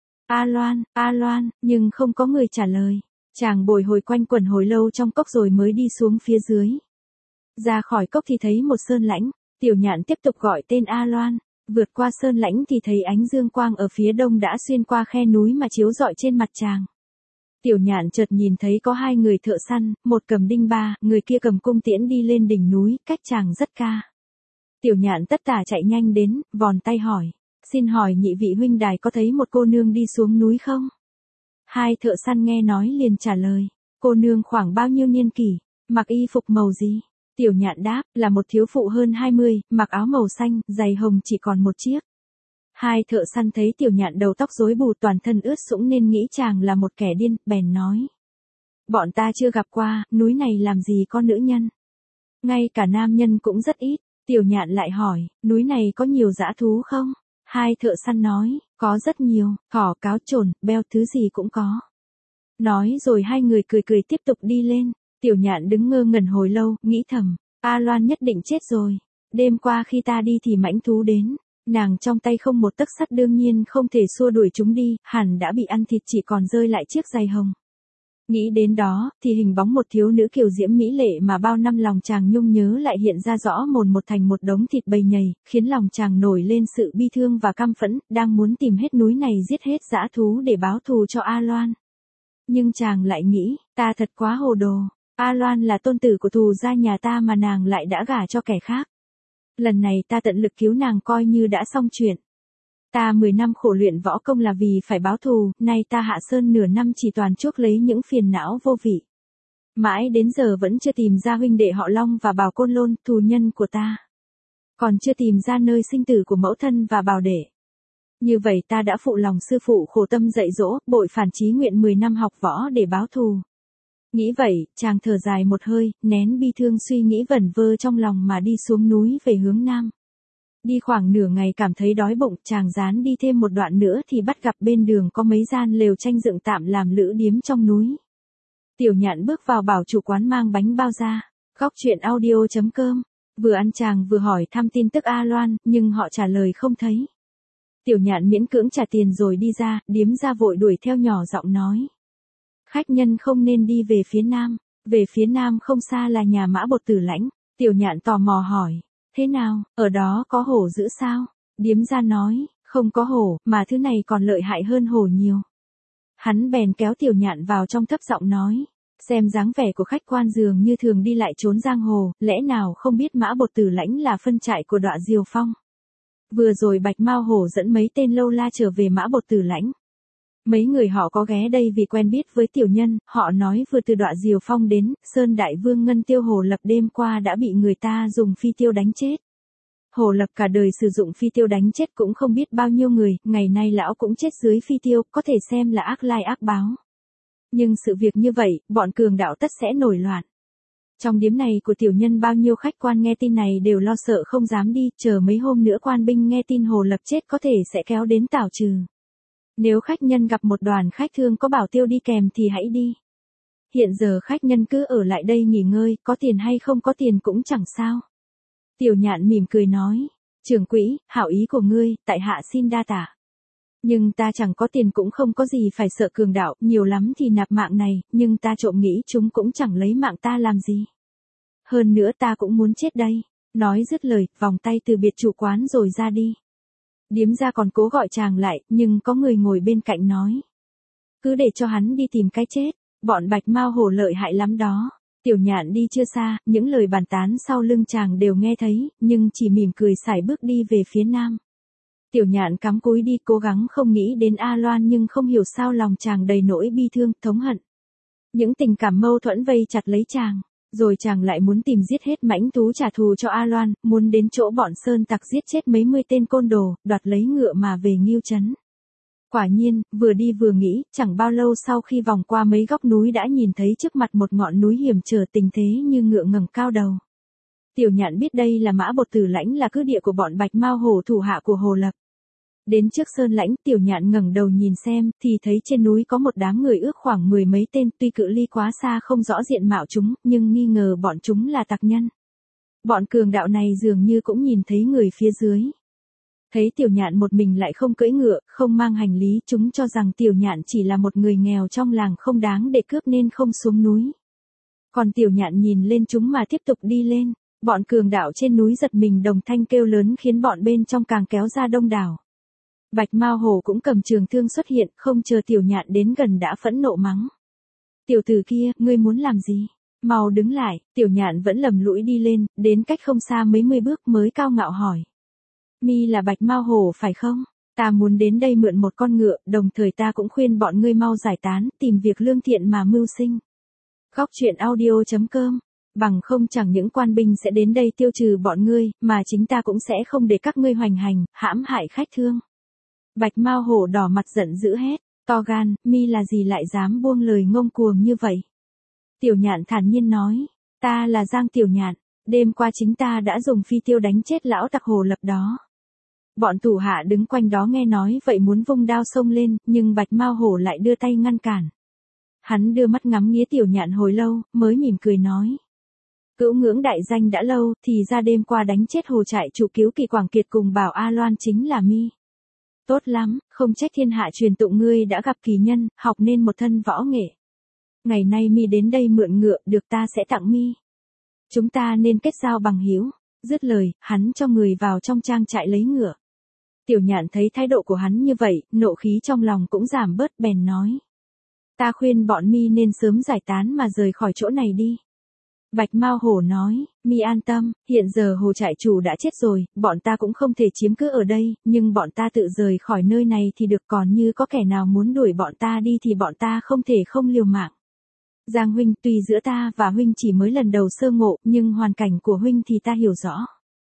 A Loan, nhưng không có người trả lời. Chàng bồi hồi quanh quẩn hồi lâu trong cốc rồi mới đi xuống phía dưới. Ra khỏi cốc thì thấy một sơn lãnh, Tiểu Nhạn tiếp tục gọi tên A Loan, vượt qua sơn lãnh thì thấy ánh dương quang ở phía đông đã xuyên qua khe núi mà chiếu rọi trên mặt chàng. Tiểu Nhạn chợt nhìn thấy có hai người thợ săn, một cầm đinh ba, người kia cầm cung tiễn đi lên đỉnh núi, cách chàng rất xa. Tiểu Nhạn tất tả chạy nhanh đến, vòn tay hỏi, xin hỏi nhị vị huynh đài có thấy một cô nương đi xuống núi không? Hai thợ săn nghe nói liền trả lời, cô nương khoảng bao nhiêu niên kỷ, mặc y phục màu gì? Tiểu Nhạn đáp, là một thiếu phụ hơn 20, mặc áo màu xanh, giày hồng chỉ còn một chiếc. Hai thợ săn thấy Tiểu Nhạn đầu tóc rối bù toàn thân ướt sũng nên nghĩ chàng là một kẻ điên, bèn nói. Bọn ta chưa gặp qua, núi này làm gì có nữ nhân. Ngay cả nam nhân cũng rất ít. Tiểu Nhạn lại hỏi, núi này có nhiều dã thú không? Hai thợ săn nói, có rất nhiều, thỏ, cáo, chồn, beo thứ gì cũng có. Nói rồi hai người cười cười tiếp tục đi lên. Tiểu Nhạn đứng ngơ ngẩn hồi lâu, nghĩ thầm, A Loan nhất định chết rồi. Đêm qua khi ta đi thì mãnh thú đến. Nàng trong tay không một tấc sắt đương nhiên không thể xua đuổi chúng đi, hẳn đã bị ăn thịt chỉ còn rơi lại chiếc giày hồng. Nghĩ đến đó, thì hình bóng một thiếu nữ kiều diễm mỹ lệ mà bao năm lòng chàng nhung nhớ lại hiện ra rõ mồn một thành một đống thịt bầy nhầy, khiến lòng chàng nổi lên sự bi thương và căm phẫn, đang muốn tìm hết núi này giết hết dã thú để báo thù cho A Loan. Nhưng chàng lại nghĩ, ta thật quá hồ đồ, A Loan là tôn tử của thù gia nhà ta mà nàng lại đã gả cho kẻ khác. Lần này ta tận lực cứu nàng coi như đã xong chuyện. Ta 10 năm khổ luyện võ công là vì phải báo thù, nay ta hạ sơn nửa năm chỉ toàn chuốc lấy những phiền não vô vị. Mãi đến giờ vẫn chưa tìm ra huynh đệ họ Long và Bảo Côn Lôn, thù nhân của ta. Còn chưa tìm ra nơi sinh tử của mẫu thân và Bảo Đệ. Như vậy ta đã phụ lòng sư phụ khổ tâm dạy dỗ, bội phản chí nguyện 10 năm học võ để báo thù. Nghĩ vậy, chàng thở dài một hơi, nén bi thương suy nghĩ vẩn vơ trong lòng mà đi xuống núi về hướng nam. Đi khoảng nửa ngày cảm thấy đói bụng, chàng rán đi thêm một đoạn nữa thì bắt gặp bên đường có mấy gian lều tranh dựng tạm làm lữ điếm trong núi. Tiểu Nhạn bước vào bảo chủ quán mang bánh bao ra. Góc truyện audio.com. Vừa ăn chàng vừa hỏi thăm tin tức A Loan, nhưng họ trả lời không thấy. Tiểu Nhạn miễn cưỡng trả tiền rồi đi ra, điếm ra vội đuổi theo nhỏ giọng nói. Khách nhân không nên đi về phía nam, về phía nam không xa là nhà Mã Bột Tử Lãnh. Tiểu Nhạn tò mò hỏi, thế nào, ở đó có hổ dữ sao? Điếm ra nói, không có hổ, mà thứ này còn lợi hại hơn hổ nhiều. Hắn bèn kéo Tiểu Nhạn vào trong thấp giọng nói, xem dáng vẻ của khách quan dường như thường đi lại trốn giang hồ, lẽ nào không biết Mã Bột Tử Lãnh là phân trại của Đọa Diều Phong. Vừa rồi Bạch Mao Hổ dẫn mấy tên lâu la trở về Mã Bột Tử Lãnh. Mấy người họ có ghé đây vì quen biết với tiểu nhân, họ nói vừa từ Đọa Diều Phong đến, Sơn Đại Vương Ngân Tiêu Hồ Lập đêm qua đã bị người ta dùng phi tiêu đánh chết. Hồ Lập cả đời sử dụng phi tiêu đánh chết cũng không biết bao nhiêu người, ngày nay lão cũng chết dưới phi tiêu, có thể xem là ác lai ác báo. Nhưng sự việc như vậy, bọn cường đạo tất sẽ nổi loạn. Trong điếm này của tiểu nhân bao nhiêu khách quan nghe tin này đều lo sợ không dám đi, chờ mấy hôm nữa quan binh nghe tin Hồ Lập chết có thể sẽ kéo đến tảo trừ. Nếu khách nhân gặp một đoàn khách thương có bảo tiêu đi kèm thì hãy đi. Hiện giờ khách nhân cứ ở lại đây nghỉ ngơi, có tiền hay không có tiền cũng chẳng sao. Tiểu Nhạn mỉm cười nói, trưởng quỹ, hảo ý của ngươi, tại hạ xin đa tạ. Nhưng ta chẳng có tiền cũng không có gì phải sợ cường đạo, nhiều lắm thì nạp mạng này, nhưng ta trộm nghĩ chúng cũng chẳng lấy mạng ta làm gì. Hơn nữa ta cũng muốn chết đây. Nói dứt lời, vòng tay từ biệt chủ quán rồi ra đi. Điếm ra còn cố gọi chàng lại, nhưng có người ngồi bên cạnh nói. Cứ để cho hắn đi tìm cái chết, bọn Bạch Mao Hổ lợi hại lắm đó. Tiểu Nhạn đi chưa xa, những lời bàn tán sau lưng chàng đều nghe thấy, nhưng chỉ mỉm cười sải bước đi về phía nam. Tiểu Nhạn cắm cúi đi cố gắng không nghĩ đến A Loan nhưng không hiểu sao lòng chàng đầy nỗi bi thương, thống hận. Những tình cảm mâu thuẫn vây chặt lấy chàng. Rồi chàng lại muốn tìm giết hết mãnh thú trả thù cho A Loan, muốn đến chỗ bọn sơn tặc giết chết mấy mươi tên côn đồ, đoạt lấy ngựa mà về Ngưu Trấn. Quả nhiên, vừa đi vừa nghĩ, chẳng bao lâu sau khi vòng qua mấy góc núi đã nhìn thấy trước mặt một ngọn núi hiểm trở tình thế như ngựa ngẩng cao đầu. Tiểu Nhạn biết đây là Mã Bột Tử Lãnh là cứ địa của bọn Bạch Mao Hổ thủ hạ của Hồ Lập. Đến trước sơn lãnh, Tiểu Nhạn ngẩng đầu nhìn xem, thì thấy trên núi có một đám người ước khoảng 10 mấy tên, tuy cự ly quá xa không rõ diện mạo chúng, nhưng nghi ngờ bọn chúng là tặc nhân. Bọn cường đạo này dường như cũng nhìn thấy người phía dưới. Thấy Tiểu Nhạn một mình lại không cưỡi ngựa, không mang hành lý, chúng cho rằng Tiểu Nhạn chỉ là một người nghèo trong làng không đáng để cướp nên không xuống núi. Còn Tiểu Nhạn nhìn lên chúng mà tiếp tục đi lên, bọn cường đạo trên núi giật mình đồng thanh kêu lớn khiến bọn bên trong càng kéo ra đông đảo. Bạch Mao Hổ cũng cầm trường thương xuất hiện, không chờ Tiểu Nhạn đến gần đã phẫn nộ mắng. Tiểu tử kia, ngươi muốn làm gì? Mau đứng lại. Tiểu Nhạn vẫn lầm lũi đi lên, đến cách không xa mấy mươi bước mới cao ngạo hỏi. Mi là Bạch Mao Hổ phải không? Ta muốn đến đây mượn một con ngựa, đồng thời ta cũng khuyên bọn ngươi mau giải tán, tìm việc lương thiện mà mưu sinh. Góc truyện audio.com. Bằng không chẳng những quan binh sẽ đến đây tiêu trừ bọn ngươi, mà chính ta cũng sẽ không để các ngươi hoành hành, hãm hại khách thương. Bạch Mao Hổ đỏ mặt giận dữ hét, to gan, mi là gì lại dám buông lời ngông cuồng như vậy? Tiểu Nhạn thản nhiên nói, ta là Giang Tiểu Nhạn, đêm qua chính ta đã dùng phi tiêu đánh chết lão tặc Hồ Lập đó. Bọn thủ hạ đứng quanh đó nghe nói vậy muốn vung đao xông lên, nhưng Bạch Mao Hổ lại đưa tay ngăn cản. Hắn đưa mắt ngắm nghía Tiểu Nhạn hồi lâu, mới mỉm cười nói. Cữu ngưỡng đại danh đã lâu, thì ra đêm qua đánh chết Hồ trại chủ Cứu Kỳ Quảng Kiệt cùng Bảo A Loan chính là mi. Tốt lắm, không trách thiên hạ truyền tụng ngươi đã gặp kỳ nhân, học nên một thân võ nghệ. Ngày nay mi đến đây mượn ngựa, được ta sẽ tặng mi. Chúng ta nên kết giao bằng hữu. Dứt lời, hắn cho người vào trong trang trại lấy ngựa. Tiểu Nhạn thấy thái độ của hắn như vậy, nộ khí trong lòng cũng giảm bớt, bèn nói. Ta khuyên bọn mi nên sớm giải tán mà rời khỏi chỗ này đi. Bạch Mao Hổ nói, mi an tâm, hiện giờ Hồ trại chủ đã chết rồi, bọn ta cũng không thể chiếm cứ ở đây, nhưng bọn ta tự rời khỏi nơi này thì được, còn như có kẻ nào muốn đuổi bọn ta đi thì bọn ta không thể không liều mạng. Giang huynh, tuy giữa ta và huynh chỉ mới lần đầu sơ ngộ, nhưng hoàn cảnh của huynh thì ta hiểu rõ.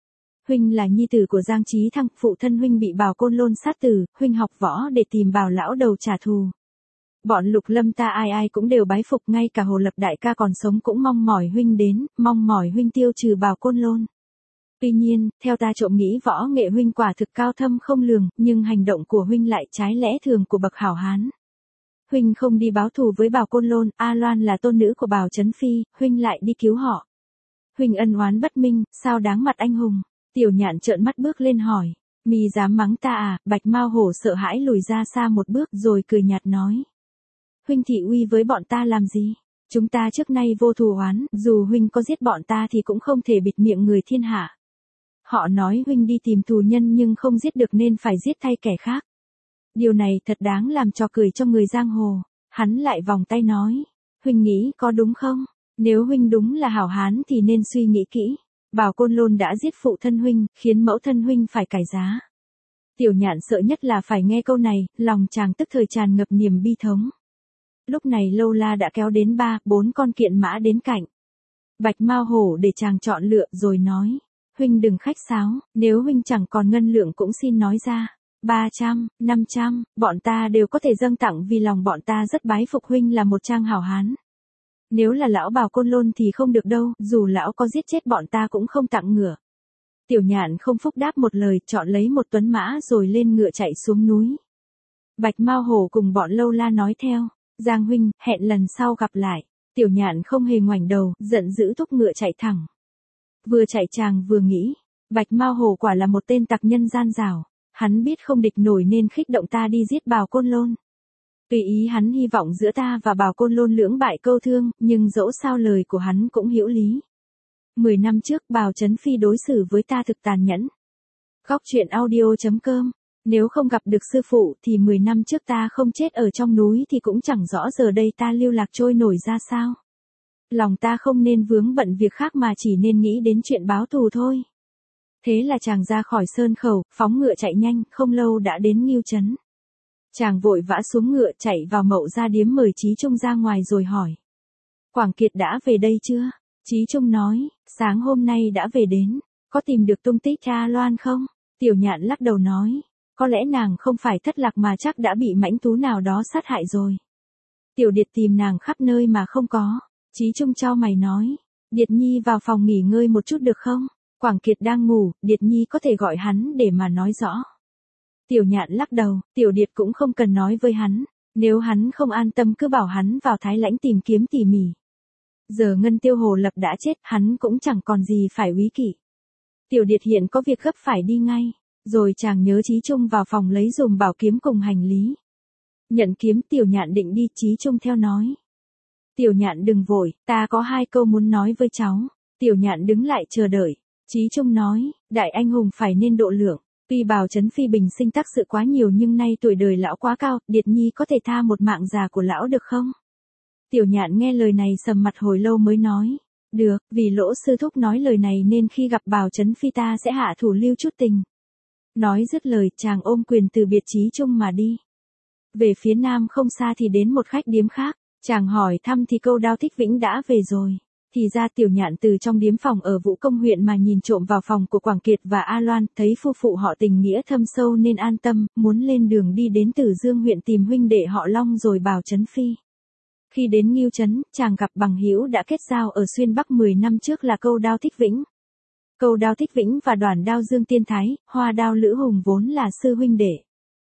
Huynh là nhi tử của Giang Chí Thăng, phụ thân huynh bị Bảo Côn Lôn sát tử, huynh học võ để tìm Bảo lão đầu trả thù. Bọn Lục Lâm ta ai ai cũng đều bái phục, ngay cả Hồ Lập đại ca còn sống cũng mong mỏi huynh đến, mong mỏi huynh tiêu trừ Bảo Côn Lôn. Tuy nhiên, theo ta trộm nghĩ võ nghệ huynh quả thực cao thâm không lường, nhưng hành động của huynh lại trái lẽ thường của bậc hảo hán. Huynh không đi báo thù với Bảo Côn Lôn, A Loan là tôn nữ của Bảo Chấn Phi, huynh lại đi cứu họ. Huynh ân oán bất minh, sao đáng mặt anh hùng? Tiểu Nhạn trợn mắt bước lên hỏi, mi dám mắng ta à? Bạch Mao Hổ sợ hãi lùi ra xa một bước rồi cười nhạt nói. Huynh thị uy với bọn ta làm gì? Chúng ta trước nay vô thù oán, dù huynh có giết bọn ta thì cũng không thể bịt miệng người thiên hạ. Họ nói huynh đi tìm tù nhân nhưng không giết được nên phải giết thay kẻ khác. Điều này thật đáng làm trò cười cho người giang hồ. Hắn lại vòng tay nói, huynh nghĩ có đúng không? Nếu huynh đúng là hảo hán thì nên suy nghĩ kỹ. Bảo Côn Lôn đã giết phụ thân huynh, khiến mẫu thân huynh phải cải giá. Tiểu Nhạn sợ nhất là phải nghe câu này, lòng chàng tức thời tràn ngập niềm bi thống. Lúc này Lâu La đã kéo đến 3-4 con kiện mã đến cạnh. Bạch Mao Hổ để chàng chọn lựa rồi nói, huynh đừng khách sáo, nếu huynh chẳng còn ngân lượng cũng xin nói ra. 300, 500, bọn ta đều có thể dâng tặng vì lòng bọn ta rất bái phục huynh là một trang hảo hán. Nếu là lão Bảo Côn Lôn thì không được đâu, dù lão có giết chết bọn ta cũng không tặng ngựa. Tiểu Nhạn không phúc đáp một lời, chọn lấy một tuấn mã rồi lên ngựa chạy xuống núi. Bạch Mao Hổ cùng bọn Lâu La nói theo, Giang huynh, hẹn lần sau gặp lại. Tiểu Nhạn không hề ngoảnh đầu, giận dữ thúc ngựa chạy thẳng. Vừa chạy chàng vừa nghĩ, Bạch Mao Hổ quả là một tên tặc nhân gian dảo. Hắn biết không địch nổi nên khích động ta đi giết Bảo Côn Lôn. Tùy ý hắn hy vọng giữa ta và Bảo Côn Lôn lưỡng bại câu thương, nhưng dẫu sao lời của hắn cũng hữu lý. 10 năm trước Bảo Chấn Phi đối xử với ta thực tàn nhẫn. Góc truyện audio.com. Nếu không gặp được sư phụ thì 10 năm trước ta không chết ở trong núi thì cũng chẳng rõ giờ đây ta lưu lạc trôi nổi ra sao. Lòng ta không nên vướng bận việc khác mà chỉ nên nghĩ đến chuyện báo thù thôi. Thế là chàng ra khỏi sơn khẩu, phóng ngựa chạy nhanh, không lâu đã đến Ngưu Trấn. Chàng vội vã xuống ngựa chạy vào Mậu Gia Điếm mời Chí Trung ra ngoài rồi hỏi. Quảng Kiệt đã về đây chưa? Chí Trung nói, sáng hôm nay đã về đến, có tìm được tung tích A Loan không? Tiểu Nhạn lắc đầu nói, có lẽ nàng không phải thất lạc mà chắc đã bị mãnh thú nào đó sát hại rồi. Tiểu Điệt tìm nàng khắp nơi mà không có. Chí Trung chau mày nói, Điệt Nhi vào phòng nghỉ ngơi một chút được không? Quảng Kiệt đang ngủ, Điệt Nhi có thể gọi hắn để mà nói rõ. Tiểu Nhạn lắc đầu, Tiểu Điệt cũng không cần nói với hắn, nếu hắn không an tâm cứ bảo hắn vào Thái Lãnh tìm kiếm tỉ mỉ. Giờ Ngân Tiêu Hồ Lập đã chết, hắn cũng chẳng còn gì phải úy kỵ. Tiểu Điệt hiện có việc gấp phải đi ngay, rồi chàng nhớ Chí Trung vào phòng lấy dùm bảo kiếm cùng hành lý. Nhận kiếm Tiểu Nhạn định đi, Chí Trung theo nói. Tiểu Nhạn đừng vội, ta có 2 câu muốn nói với cháu. Tiểu Nhạn đứng lại chờ đợi. Chí Trung nói, đại anh hùng phải nên độ lượng. Tuy Bảo Chấn Phi bình sinh tác sự quá nhiều nhưng nay tuổi đời lão quá cao, Điệt Nhi có thể tha một mạng già của lão được không? Tiểu Nhạn nghe lời này sầm mặt hồi lâu mới nói, được, vì Lỗ sư thúc nói lời này nên khi gặp Bảo Chấn Phi ta sẽ hạ thủ lưu chút tình. Nói dứt lời chàng ôm quyền từ biệt Chí Trung mà đi. Về phía nam không xa thì đến một khách điếm khác, chàng hỏi thăm thì câu Đao Thích Vĩnh đã về rồi. Thì ra Tiểu Nhạn từ trong điếm phòng ở Vũ Công huyện mà nhìn trộm vào phòng của Quảng Kiệt và A Loan, thấy phu phụ họ tình nghĩa thâm sâu nên an tâm, muốn lên đường đi đến Từ Dương huyện tìm huynh đệ họ Long rồi bảo Trấn Phi. Khi đến Ngưu Trấn, chàng gặp bằng hữu đã kết giao ở Xuyên Bắc 10 năm trước là Câu Đao Thích Vĩnh. Câu Đao Thích Vĩnh và Đoàn Đao Dương Tiên Thái, Hoa Đao Lữ Hùng vốn là sư huynh đệ.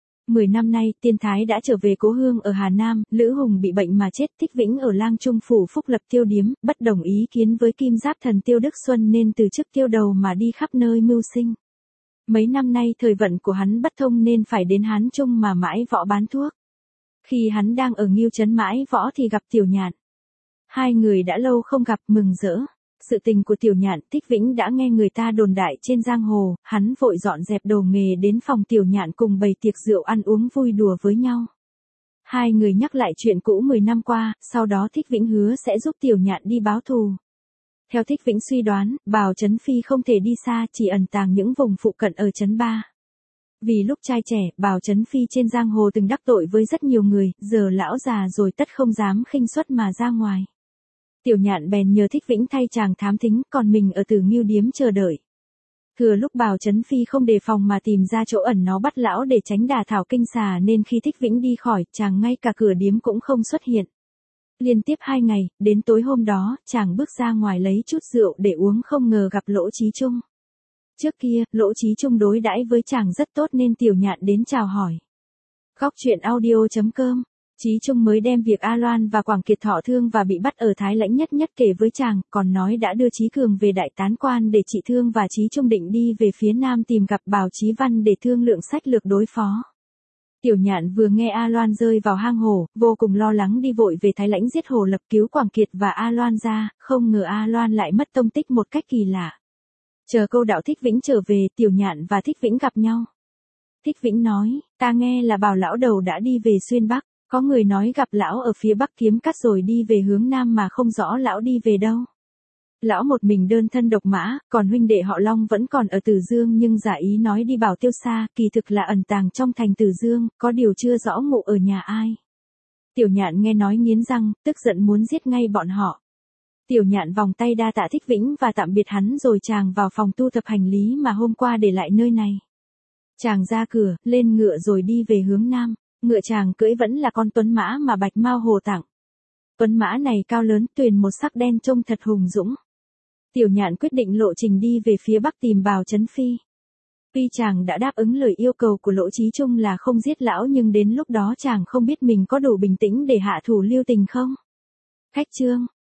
10 năm nay, Tiên Thái đã trở về cố hương ở Hà Nam, Lữ Hùng bị bệnh mà chết, Thích Vĩnh ở Lang Trung phủ Phúc lập tiêu điếm, bất đồng ý kiến với Kim Giáp thần Tiêu Đức Xuân nên từ chức tiêu đầu mà đi khắp nơi mưu sinh. Mấy năm nay thời vận của hắn bất thông nên phải đến Hán Trung mà mãi võ bán thuốc. Khi hắn đang ở Ngưu Trấn mãi võ thì gặp Tiểu Nhạn. Hai người đã lâu không gặp, mừng rỡ. Sự tình của Tiểu Nhạn, Thích Vĩnh đã nghe người ta đồn đại trên giang hồ, hắn vội dọn dẹp đồ nghề đến phòng Tiểu Nhạn cùng bày tiệc rượu ăn uống vui đùa với nhau. Hai người nhắc lại chuyện cũ 10 năm qua, sau đó Thích Vĩnh hứa sẽ giúp Tiểu Nhạn đi báo thù. Theo Thích Vĩnh suy đoán, Bào Trấn Phi không thể đi xa, chỉ ẩn tàng những vùng phụ cận ở Trấn Ba. Vì lúc trai trẻ, Bào Trấn Phi trên giang hồ từng đắc tội với rất nhiều người, giờ lão già rồi tất không dám khinh suất mà ra ngoài. Tiểu Nhạn bèn nhờ Thích Vĩnh thay chàng thám thính, còn mình ở Từ Ngưu điếm chờ đợi. Thừa lúc Bào Trấn Phi không đề phòng mà tìm ra chỗ ẩn nó bắt lão để tránh đả thảo kinh xà nên khi Thích Vĩnh đi khỏi, chàng ngay cả cửa điếm cũng không xuất hiện. Liên tiếp 2 ngày, đến tối hôm đó, chàng bước ra ngoài lấy chút rượu để uống không ngờ gặp Lỗ Chí Trung. Trước kia, Lỗ Chí Trung đối đãi với chàng rất tốt nên Tiểu Nhạn đến chào hỏi. Góc truyện audio.com. Chí Trung mới đem việc A Loan và Quảng Kiệt thọ thương và bị bắt ở Thái Lãnh nhất nhất kể với chàng, còn nói đã đưa Chí Cường về Đại Tán Quan để trị thương và Chí Trung định đi về phía Nam tìm gặp Bào Chí Văn để thương lượng sách lược đối phó. Tiểu Nhạn vừa nghe A Loan rơi vào hang hổ, vô cùng lo lắng đi vội về Thái Lãnh giết Hồ Lập cứu Quảng Kiệt và A Loan ra, không ngờ A Loan lại mất tông tích một cách kỳ lạ. Chờ Câu Đạo Thích Vĩnh trở về, Tiểu Nhạn và Thích Vĩnh gặp nhau. Thích Vĩnh nói, ta nghe là Bào lão đầu đã đi về Xuyên Bắc, có người nói gặp lão ở phía Bắc kiếm cắt rồi đi về hướng Nam mà không rõ lão đi về đâu. Lão một mình đơn thân độc mã, còn huynh đệ họ Long vẫn còn ở Từ Dương nhưng giả ý nói đi Bảo Tiêu xa, kỳ thực là ẩn tàng trong thành Từ Dương, có điều chưa rõ ngụ ở nhà ai. Tiểu Nhạn nghe nói nghiến răng, tức giận muốn giết ngay bọn họ. Tiểu Nhạn vòng tay đa tạ Thích Vĩnh và tạm biệt hắn rồi chàng vào phòng tu tập hành lý mà hôm qua để lại nơi này. Chàng ra cửa, lên ngựa rồi đi về hướng Nam, ngựa chàng cưỡi vẫn là con tuấn mã mà Bạch Mao Hồ tặng. Tuấn mã này cao lớn tuyền một sắc đen trông thật hùng dũng. Tiểu Nhạn quyết định lộ trình đi về phía Bắc tìm Bào Trấn Phi. Tuy chàng đã đáp ứng lời yêu cầu của Lỗ Chí Trung là không giết lão nhưng đến lúc đó chàng không biết mình có đủ bình tĩnh để hạ thủ lưu tình không. Khách chương.